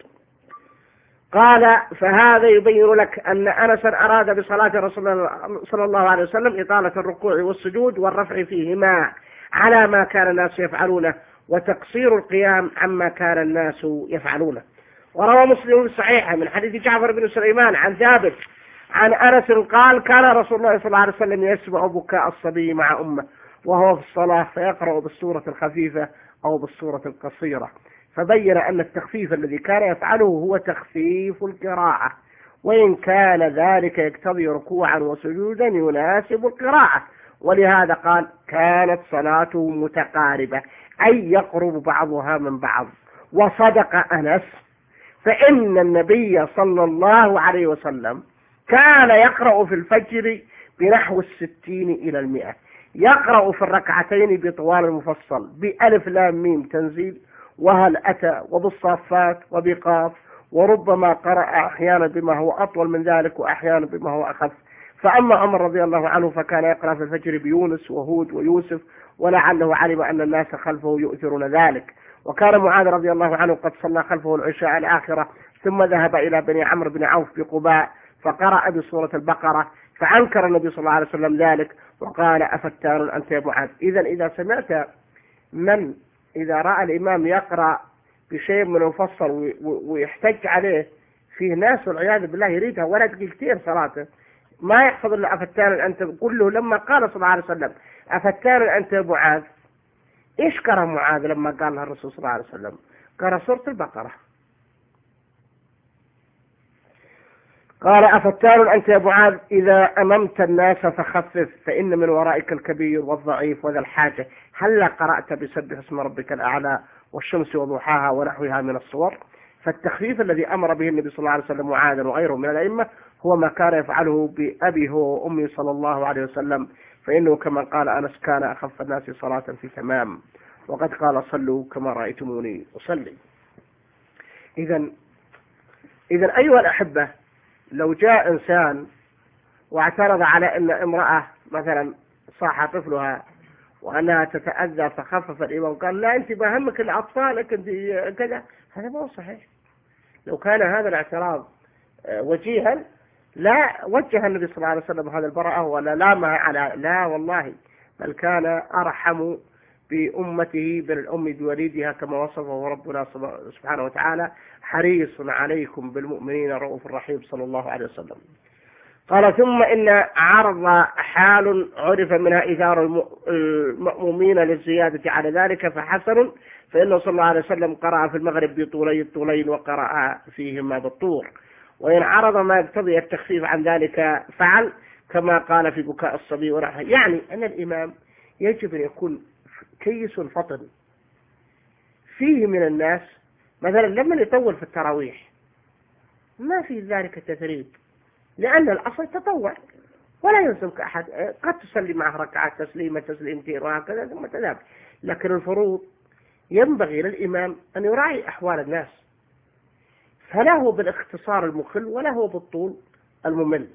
قال فهذا يبين لك أن أنسا أراد بصلاة رسول الله صلى الله عليه وسلم إطالة الركوع والسجود والرفع فيهما على ما كان الناس يفعلونه، وتقصير القيام عما كان الناس يفعلونه. وروى مسلم الصحيح من حديث جعفر بن سليمان عن ثابت عن أنس قال كان رسول الله صلى الله عليه وسلم يسمع بكاء الصبي مع أمه وهو في الصلاة فيقرأ بالسورة الخفيفة أو بالسورة القصيرة، فبين أن التخفيف الذي كان يفعله هو تخفيف القراءة، وإن كان ذلك يقتضي ركوعا وسجودا يناسب القراءة، ولهذا قال كانت صلاته متقاربة أي يقرب بعضها من بعض. وصدق أنس فإن النبي صلى الله عليه وسلم كان يقرأ في الفجر بنحو الستين إلى المئة، يقرأ في الركعتين بطوال المفصل بألف لام ميم تنزيل وهل أتى وبالصافات وبقاف، وربما قرأ أحيانا بما هو أطول من ذلك وأحيانا بما هو أخف. فأما عمر رضي الله عنه فكان يقرأ في الفجر بيونس وهود ويوسف، ولعله علم أن الناس خلفه يؤثرون ذلك. وكان معاذ رضي الله عنه قد صلى خلفه العشاء الآخرة ثم ذهب إلى بني عمرو بن عوف بقباء فقرأ بسورة البقرة، فأنكر النبي صلى الله عليه وسلم ذلك وقال أفتان أنت يا معاذ. إذا إذا سمعت من إذا رأى الإمام يقرأ بشيء من المفصل ويحتج عليه، فيه ناس والعياذ بالله يريدها ولا تقل كثير صلاته، ما يحفظ إلا أفتان أنت. قل له لما قال صلى الله عليه وسلم أفتان أنت يا معاذ، إيش قرأ معاذ لما قال له الرسول صلى الله عليه وسلم؟ قرأ سورة البقرة. قال أفتان أنت يا معاذ إذا أممت الناس فخفف فإن من ورائك الكبير والضعيف وذا الحاجة، هل قرأت بسبح اسم ربك الأعلى والشمس وضحاها ونحوها من الصور؟ فالتخفيف الذي أمر به النبي صلى الله عليه وسلم معاذا وغيره من الأئمة هو ما كان يفعله بأبي هو وأمي صلى الله عليه وسلم، فإنه كما قال أنس كان أخف الناس صلاة في تمام، وقد قال صلوا كما رأيتموني أصلي. إذا إذا أيها الأحبة، لو جاء إنسان واعترض على أن امرأة مثلا صاح طفلها وأنها تتأذى فخفف الإمام وقال لا أنت بهمك الأطفال أنت كذا، هذا ما هو صحيح. لو كان هذا الاعتراض وجيها لا وجه النبي صلى الله عليه وسلم هذا البراءة ولا لامها على، لا والله، بل كان أرحم بأمته بل الأم بوليدها كما وصفه ربنا سبحانه وتعالى حريص عليكم بالمؤمنين رؤوف رحيم صلى الله عليه وسلم. قال ثم إن عرض حال عرف منها إثار المأمومين للزيادة على ذلك فحسن، فإنه صلى الله عليه وسلم قرأ في المغرب بطولي الطولين وقرأ فيهما بالطور، وإن عرض ما يقتضي التخفيف عن ذلك فعل كما قال في بكاء الصبي ونحوه. يعني أن الإمام يجب أن يكون كيس فطن. فيه من الناس مثلا لما يطول في التراويح ما في ذلك التثريب، لأن الأصل تطوع ولا يلزمك أحد، قد تصلي معه ركعات تسليمة تسليمتين وهكذا ثم تذهب، لكن الفروض ينبغي للإمام أن يراعي أحوال الناس، فلا هو بالاختصار المخل ولا هو بالطول الممل.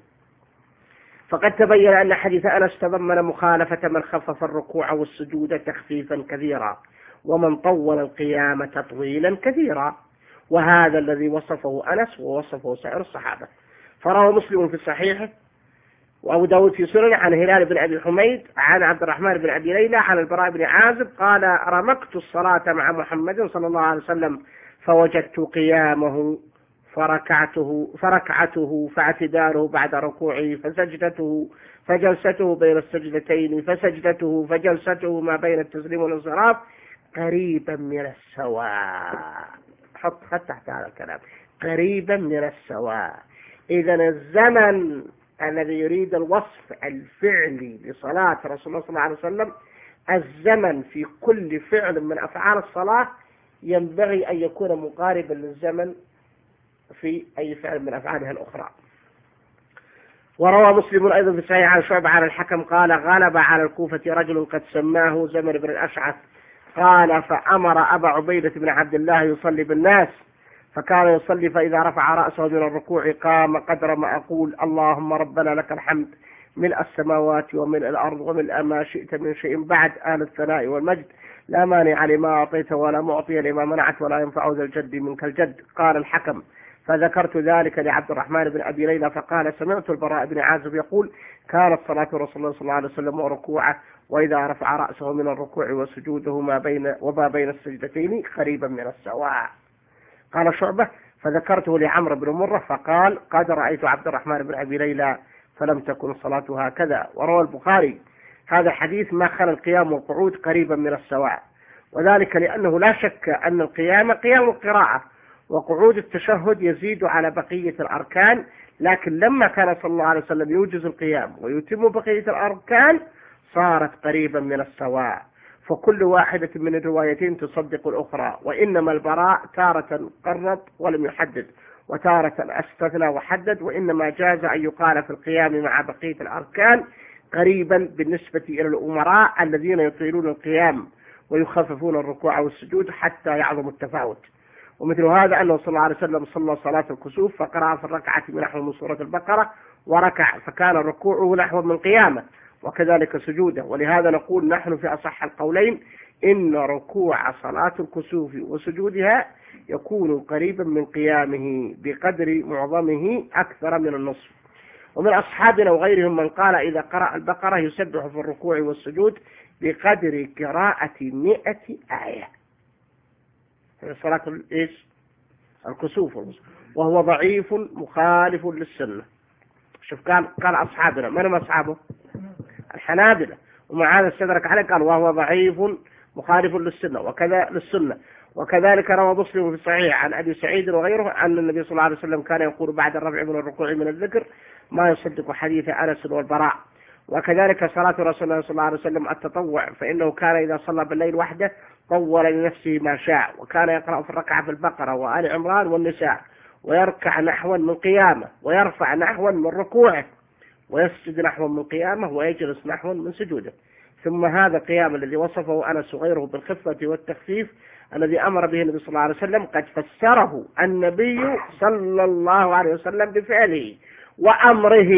فقد تبين أن حديث أنس تضمن مخالفة من خفف الركوع والسجود تخفيفا كثيرا ومن طول القيام تطويلا كثيرا، وهذا الذي وصفه أنس ووصفه سائر الصحابة. فروى مسلم في صحيحه وأبو داود في سننه عن هلال بن أبي حميد عن عبد الرحمن بن أبي ليلى عن البراء بن عازب قال رمقت الصلاة مع محمد صلى الله عليه وسلم فوجدت قيامه فركعته فركعته فاعتداله بعد ركوعه فسجدته فجلسته بين السجدتين فسجدته فجلسته ما بين التسليم والانصراف قريبا من السواء. حط خط تحت هذا الكلام، قريبا من السواء. إذا الزمن الذي يريد الوصف الفعلي لصلاة رسول الله صلى الله عليه وسلم، الزمن في كل فعل من أفعال الصلاة ينبغي أن يكون مقاربا للزمن في أي فعل من أفعالها الأخرى. وروى مسلم أيضا في صحيح عن شعبة عن الحكم قال غلب على الكوفة رجل قد سماه زمن بن الأشعث قال فأمر أبا عبيدة بن عبد الله يصلي بالناس، فكان يصلي فإذا رفع رأسه من الركوع قام قدر ما أقول اللهم ربنا لك الحمد ملء السماوات وملء الأرض وملء ما شئت من شيء بعد آل الثناء والمجد لا مانع لما أعطيت ولا معطي لما منعت ولا ينفع ذا الجد منك الجد. قال الحكم فذكرت ذلك لعبد الرحمن بن أبي ليلى فقال سمعت البراء بن عازب يقول كانت صلاة رسول الله صلى الله عليه وسلم وركوعه وإذا رفع رأسه من الركوع وسجوده ما بين وما بين السجدتين قريبا من السواء. قال شعبة فذكرته لعمرو بن مرة فقال قد رأيت عبد الرحمن بن أبي ليلى فلم تكن صلاته هكذا. وروى البخاري هذا الحديث ما خلا القيام والقعود قريبا من السواء، وذلك لأنه لا شك أن القيام قيام القراءة وقعود التشهد يزيد على بقية الأركان، لكن لما كان صلى الله عليه وسلم يوجز القيام ويتم بقية الأركان صارت قريبا من السواء، فكل واحدة من الروايتين تصدق الأخرى، وإنما البراء تارة قرب ولم يحدد وتارة استثنى وحدد، وإنما جاز أن يقال في القيام مع بقية الأركان قريبا بالنسبة إلى الأمراء الذين يطيلون القيام ويخففون الركوع والسجود حتى يعظم التفاوت. ومثل هذا أنه صلى الله عليه وسلم صلى صلاة الكسوف فقرأ في الركعة نحو من سورة البقرة وركع فكان ركوعه نحو من قيامه وكذلك سجوده، ولهذا نقول نحن في أصح القولين إن ركوع صلاة الكسوف وسجودها يكون قريبا من قيامه بقدر معظمه أكثر من النصف. ومن أصحابنا وغيرهم من قال إذا قرأ البقرة يسبح في الركوع والسجود بقدر قراءة مئة آية في صلاة الكسوف، وهو ضعيف مخالف للسنة. شوف قال قال أصحابنا، من هم أصحابه؟ الحنابلة. ومع هذا استدرك عليه قال وهو ضعيف مخالف للسنة وكذا للسنة. وكذلك روى مسلم في الصحيح عن أبي سعيد وغيره أن النبي صلى الله عليه وسلم كان يقول بعد الرفع من الركوع من الذكر ما يصدق حديث أنس والبراء. وكذلك صلاة رسول الله صلى الله عليه وسلم التطوع، فإنه كان إذا صلى بالليل وحده طول لنفسه ما شاء، وكان يقرأ في الركعة في البقرة وآل عمران والنساء، ويركع نحوا من قيامه، ويرفع نحوا من ركوعه، ويسجد نحوا من قيامه، ويجلس نحوا من سجوده. ثم هذا القيام الذي وصفه أنس وغيره بالخفة والتخفيف الذي أمر به النبي صلى الله عليه وسلم قد فسره النبي صلى الله عليه وسلم بفعله وأمره،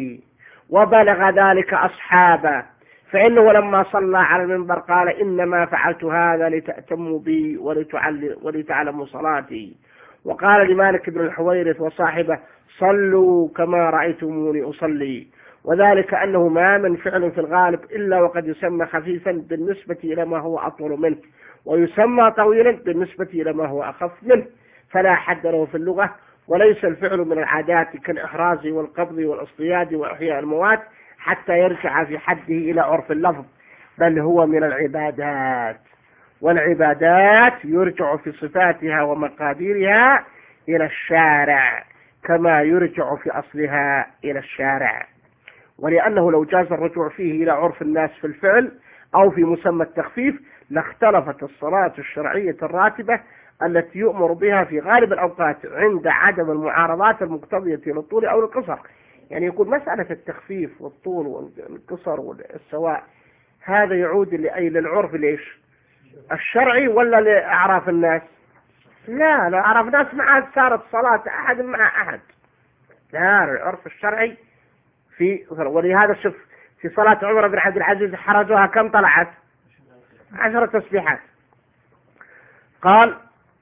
وبلغ ذلك أصحابه، فإنه لما صلى على المنبر قال إنما فعلت هذا لتأتموا بي ولتعلموا صلاتي. وقال لمالك بن الحويرث وصاحبه صلوا كما رأيتموني أصلي، وذلك أنه ما من فعل في الغالب إلا وقد يسمى خفيفا بالنسبة إلى ما هو أطول منه، ويسمى طويلا بالنسبة إلى ما هو أخف منه، فلا حد له في اللغة. وليس الفعل من العادات كالإحراز والقبض والاصطياد وإحياء الموات حتى يرجع في حده إلى عرف اللفظ، بل هو من العبادات، والعبادات يرجع في صفاتها ومقاديرها إلى الشارع كما يرجع في أصلها إلى الشارع. ولأنه لو جاز الرجوع فيه إلى عرف الناس في الفعل أو في مسمى التخفيف لاختلفت الصلاة الشرعية الراتبة التي يؤمر بها في غالب الأوقات عند عدم المعارضات المقتضية للطول أو القصر. يعني يكون مسألة التخفيف والطول والقصر والسواء هذا يعود لأي للعرف ليش الشرعي ولا لأعراف الناس؟ لا لأعراف الناس ما صارت صلاة أحد مع أحد، لا العرف الشرعي في. ولهذا شوف في صلاة عمر بن عبد العزيز حرجوها كم طلعت؟ عشرة تسبيحات. قال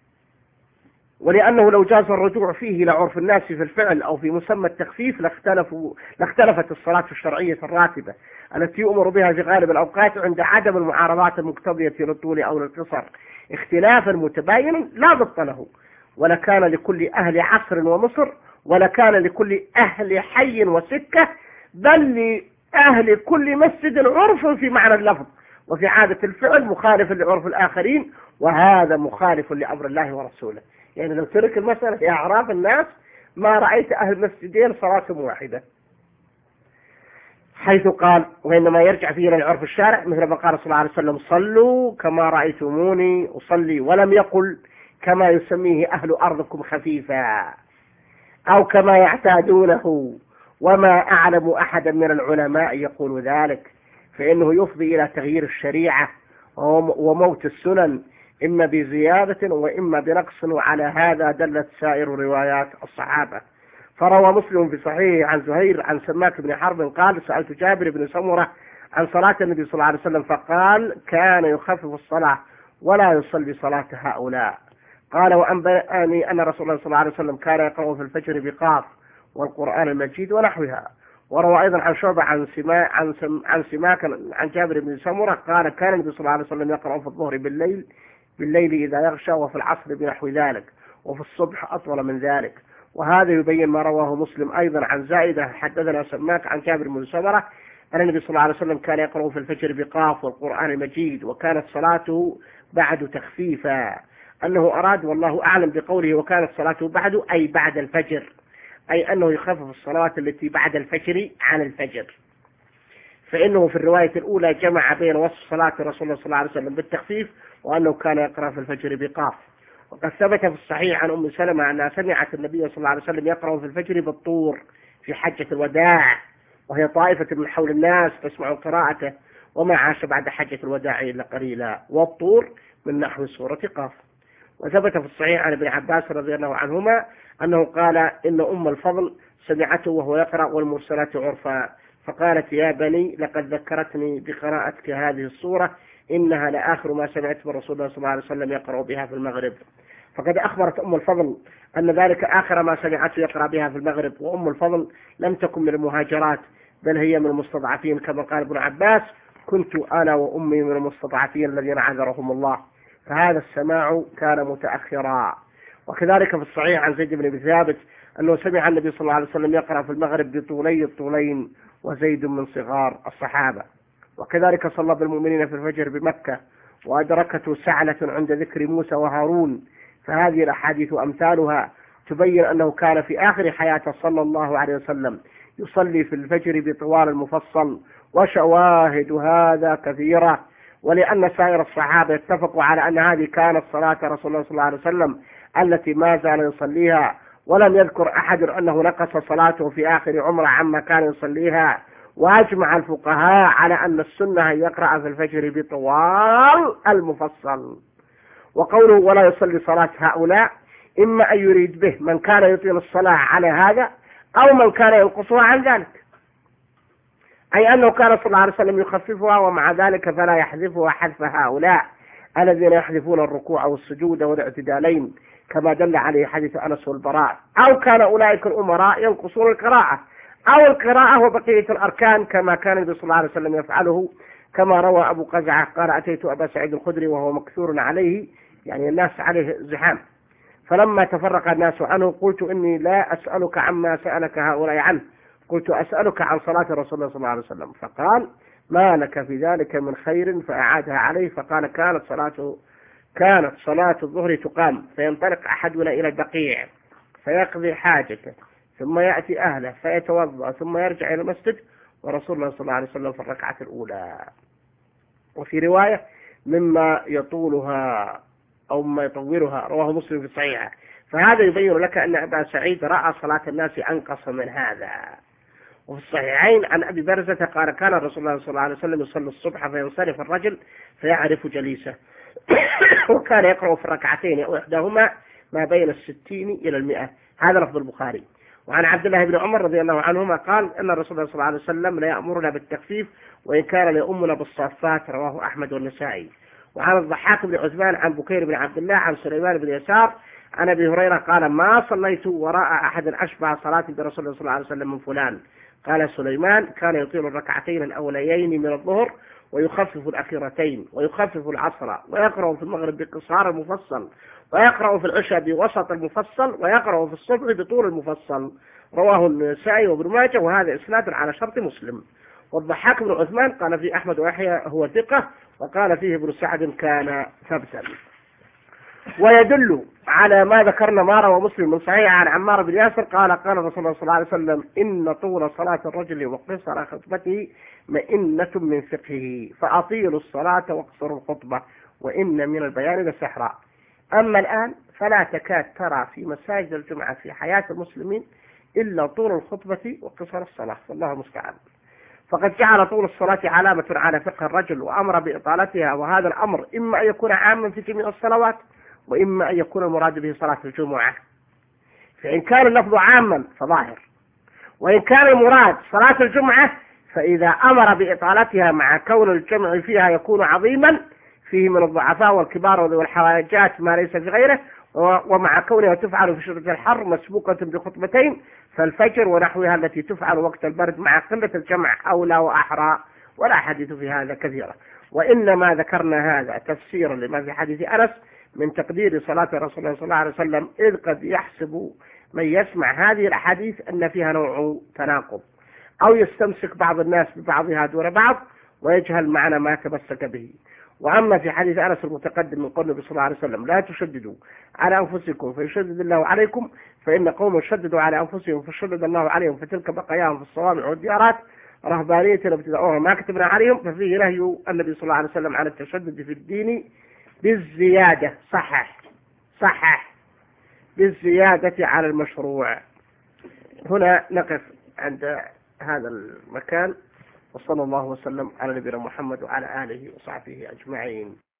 ولأنه لو جاز الرجوع فيه إلى عرف الناس في الفعل أو في مسمى التخفيف لاختلفوا لاختلفت الصلاة الشرعية الراتبة التي يؤمر بها في غالب الأوقات عند عدم المعارضات المقتضية للطول أو للقصر اختلافا متباينا لا ضبط له، ولكان لكل أهل عصر ومصر، ولكان لكل أهل حي وسكة، بل لأهل كل مسجد عرف في معنى اللفظ وفي عادة الفعل مخالف لعرف الآخرين، وهذا مخالف لأمر الله ورسوله. يعني لو ترك المسألة في أعراف الناس ما رأيت أهل مسجدين صلاتهم واحدة، حيث قال وإنما يرجع فيه إلى العرف الشارع مثل ما قال صلى الله عليه وسلم صلوا كما رأيتموني أصلي، ولم يقل كما يسميه أهل أرضكم خفيفا أو كما يعتادونه، وما أعلم أحدا من العلماء يقول ذلك، فإنه يفضي إلى تغيير الشريعة وموت السنن إما بزيادة وإما بنقص، وعلى هذا دلت سائر روايات الصحابة. فروى مسلم في صحيح عن زهير عن سماك بن حرب قال سألت جابر بن سمرة عن صلاة النبي صلى الله عليه وسلم فقال كان يخفف الصلاة ولا يصلي صلاة هؤلاء. قال وأنبأني أن رسول الله صلى الله عليه وسلم كان يقرأ في الفجر بقاف والقرآن المجيد ونحوها. وروى أيضا عن شعبة عن سماك عن, سم عن سماك عن جابر بن سمرة قال كان النبي صلى الله عليه وسلم يقرأ في الظهر بالليل بالليل إذا يغشى، وفي العصر بنحو ذلك، وفي الصبح أطول من ذلك. وهذا يبين ما رواه مسلم أيضا عن زائدة حدثنا سماك عن جابر بن سمرة أن النبي صلى الله عليه وسلم كان يقرأ في الفجر بقاف والقرآن المجيد، وكانت صلاته بعد تخفيفا، أنه أراد والله أعلم بقوله وكانت صلاته بعد أي بعد الفجر، أي أنه يخفف الصلاة التي بعد الفجر عن الفجر، فإنه في الرواية الأولى جمع بين وصف صلاة رسول الله صلى الله عليه وسلم بالتخفيف وأنه كان يقرأ في الفجر بقاف. وقد ثبت في الصحيح عن أم سلمة أنها سمعت النبي صلى الله عليه وسلم يقرأ في الفجر بالطور في حجة الوداع، وهي طائفة من حول الناس تسمع قراءته، وما عاش بعد حجة الوداع إلا قليلا، والطور من نحو سورة قاف. وثبت في الصحيح عن ابن عباس رضي الله عنهما أنه قال إن أم الفضل سمعته وهو يقرأ والمرسلات عرفا، فقالت يا بني لقد ذكرتني بقراءتك هذه الصورة إنها لآخر ما سمعت من رسول الله صلى الله عليه وسلم يقرأ بها في المغرب. فقد أخبرت أم الفضل أن ذلك آخر ما سمعته يقرأ بها في المغرب، وأم الفضل لم تكن من المهاجرات بل هي من المستضعفين، كما قال ابن عباس كنت أنا وأمي من المستضعفين الذين عذرهم الله، فهذا السماع كان متأخرا. وكذلك في الصحيح عن زيد بن ثابت أنه سمع النبي صلى الله عليه وسلم يقرأ في المغرب بطولي الطولين وزيد من صغار الصحابة. وكذلك صلى بالمؤمنين في الفجر بمكة وأدركته سعلة عند ذكر موسى وهارون. فهذه الأحاديث أمثالها تبين أنه كان في آخر حياته صلى الله عليه وسلم يصلي في الفجر بطوال المفصل، وشواهد هذا كثيرة. ولأن سائر الصحابة اتفقوا على أن هذه كانت صلاة رسول الله صلى الله عليه وسلم التي ما زال يصليها، ولم يذكر أحد أنه نقص صلاته في آخر عمره عما كان يصليها. وأجمع الفقهاء على أن السنة أن يقرأ في الفجر بطوال المفصل. وقوله ولا يصلي صلاة هؤلاء إما أن يريد به من كان يطيل الصلاة على هذا أو من كان ينقصها عن ذلك، أي أنه كان صلى الله عليه وسلم يخففها، ومع ذلك فلا يحذفها حذف هؤلاء الذين يحذفون الركوع والسجود والاعتدالين كما دل عليه حديث أنس والبراء، أو كان أولئك الأمراء ينقصون القراءة أو القراءة وبقية الأركان كما كان النبي صلى الله عليه وسلم يفعله، كما روى أبو قزعة قال أتيت أبا سعيد الخدري وهو مكثور عليه، يعني الناس عليه زحام، فلما تفرق الناس عنه قلت إني لا أسألك عما سألك هؤلاء عنه، قلت أسألك عن صلاة رسول الله صلى الله عليه وسلم، فقال ما لك في ذلك من خير، فأعادها عليه فقال كانت صلاة كانت صلاة الظهر تقام فينطلق أحدنا إلى البقيع فيقضي حاجته ثم يأتي أهله فيتوضأ ثم يرجع إلى المسجد ورسول الله صلى الله عليه وسلم في الركعة الأولى. وفي رواية مما يطولها أو ما يطولها رواه مسلم في صحيحه. فهذا يبين لك أن أبا سعيد رأى صلاة الناس أنقص من هذا. وفي الصحيحين عن أبي برزة قال كان رسول الله صلى الله عليه وسلم يصلي الصبح فينصرف الرجل فيعرف جليسه وكان يقرأ في الركعتين أو إحداهما ما بين الستين إلى المئة. هذا لفظ البخاري. وعن عبد الله بن عمر رضي الله عنهما قال أن الرسول صلى الله عليه وسلم لا يأمرنا بالتخفيف وإن كان ليؤمنا بالصافات، رواه أحمد والنسائي. وعن الضحاك بن عثمان عن بكير بن عبد الله عن سليمان بن يسار عن أبي هريرة قال ما صليت وراء أحد أشبه صلاة برسول الله صلى الله عليه وسلم من فلان. قال سليمان كان يطيل الركعتين الأوليين من الظهر ويخفف الأخيرتين ويخفف العصر ويقرأ في المغرب بقصار المفصل ويقرأ في العشاء بوسط المفصل ويقرأ في الصبح بطول المفصل. رواه النسائي وابن ماجه وهذا إسناد على شرط مسلم. والضحاك بن عثمان قال في أحمد ويحيى هو ثقة وقال فيه ابن سعد كان ثبتا. ويدل على ما ذكرنا ما روى مسلم من صحيح عن عمار بن ياسر قال قال رسول الله صلى الله عليه وسلم إن طول صلاة الرجل وقصر خطبته مئنة من فقهه فأطيلوا الصلاة واقصروا الخطبة وإن من البيان لسحرا. أما الآن فلا تكاد ترى في مساجد الجمعة في حياة المسلمين إلا طول الخطبة وقصر الصلاة، والله المستعان. فقد جعل طول الصلاة علامة على فقه الرجل وأمر بإطالتها، وهذا الأمر إما أن يكون عاما في جميع الصلوات وإما أن يكون المراد به صلاة الجمعة. فإن كان اللفظ عاما فظاهر، وإن كان المراد صلاة الجمعة فإذا أمر بإطالتها مع كون الجمع فيها يكون عظيما فيه من الضعفاء والكبار وذوي الحوائجات ما ليس في غيره، ومع كونها تفعل في شدة الحر مسبوقة بخطبتين فالفجر ونحوها التي تفعل وقت البرد مع قلة الجمع أولى وأحرى، ولا حديث في هذا كثيرا. وإنما ذكرنا هذا تفسيرا لما في حديث أنس من تقدير صلاة رسول الله صلى الله عليه وسلم، إذ قد يحسب من يسمع هذه الأحاديث أن فيها نوع تناقض أو يستمسك بعض الناس ببعضها دون بعض ويجهل معنى ما تمسك به. وأما في حديث أنس المتقدم من قول النبي صلى الله عليه وسلم لا تشددوا على أنفسكم فيشدد الله عليكم فإن قوم شددوا على أنفسهم فشدد الله عليهم فتلك بقاياهم في الصوامع والديارات رهبانية ابتدأوها ما كتبنا عليهم. ففيه نهي النبي صلى الله عليه وسلم عن التشدد في الدين بالزيادة، صحح صحح بالزيادة على المشروع. هنا نقف عند هذا المكان، وصلى الله وسلم على نبينا محمد وعلى آله وصحبه أجمعين.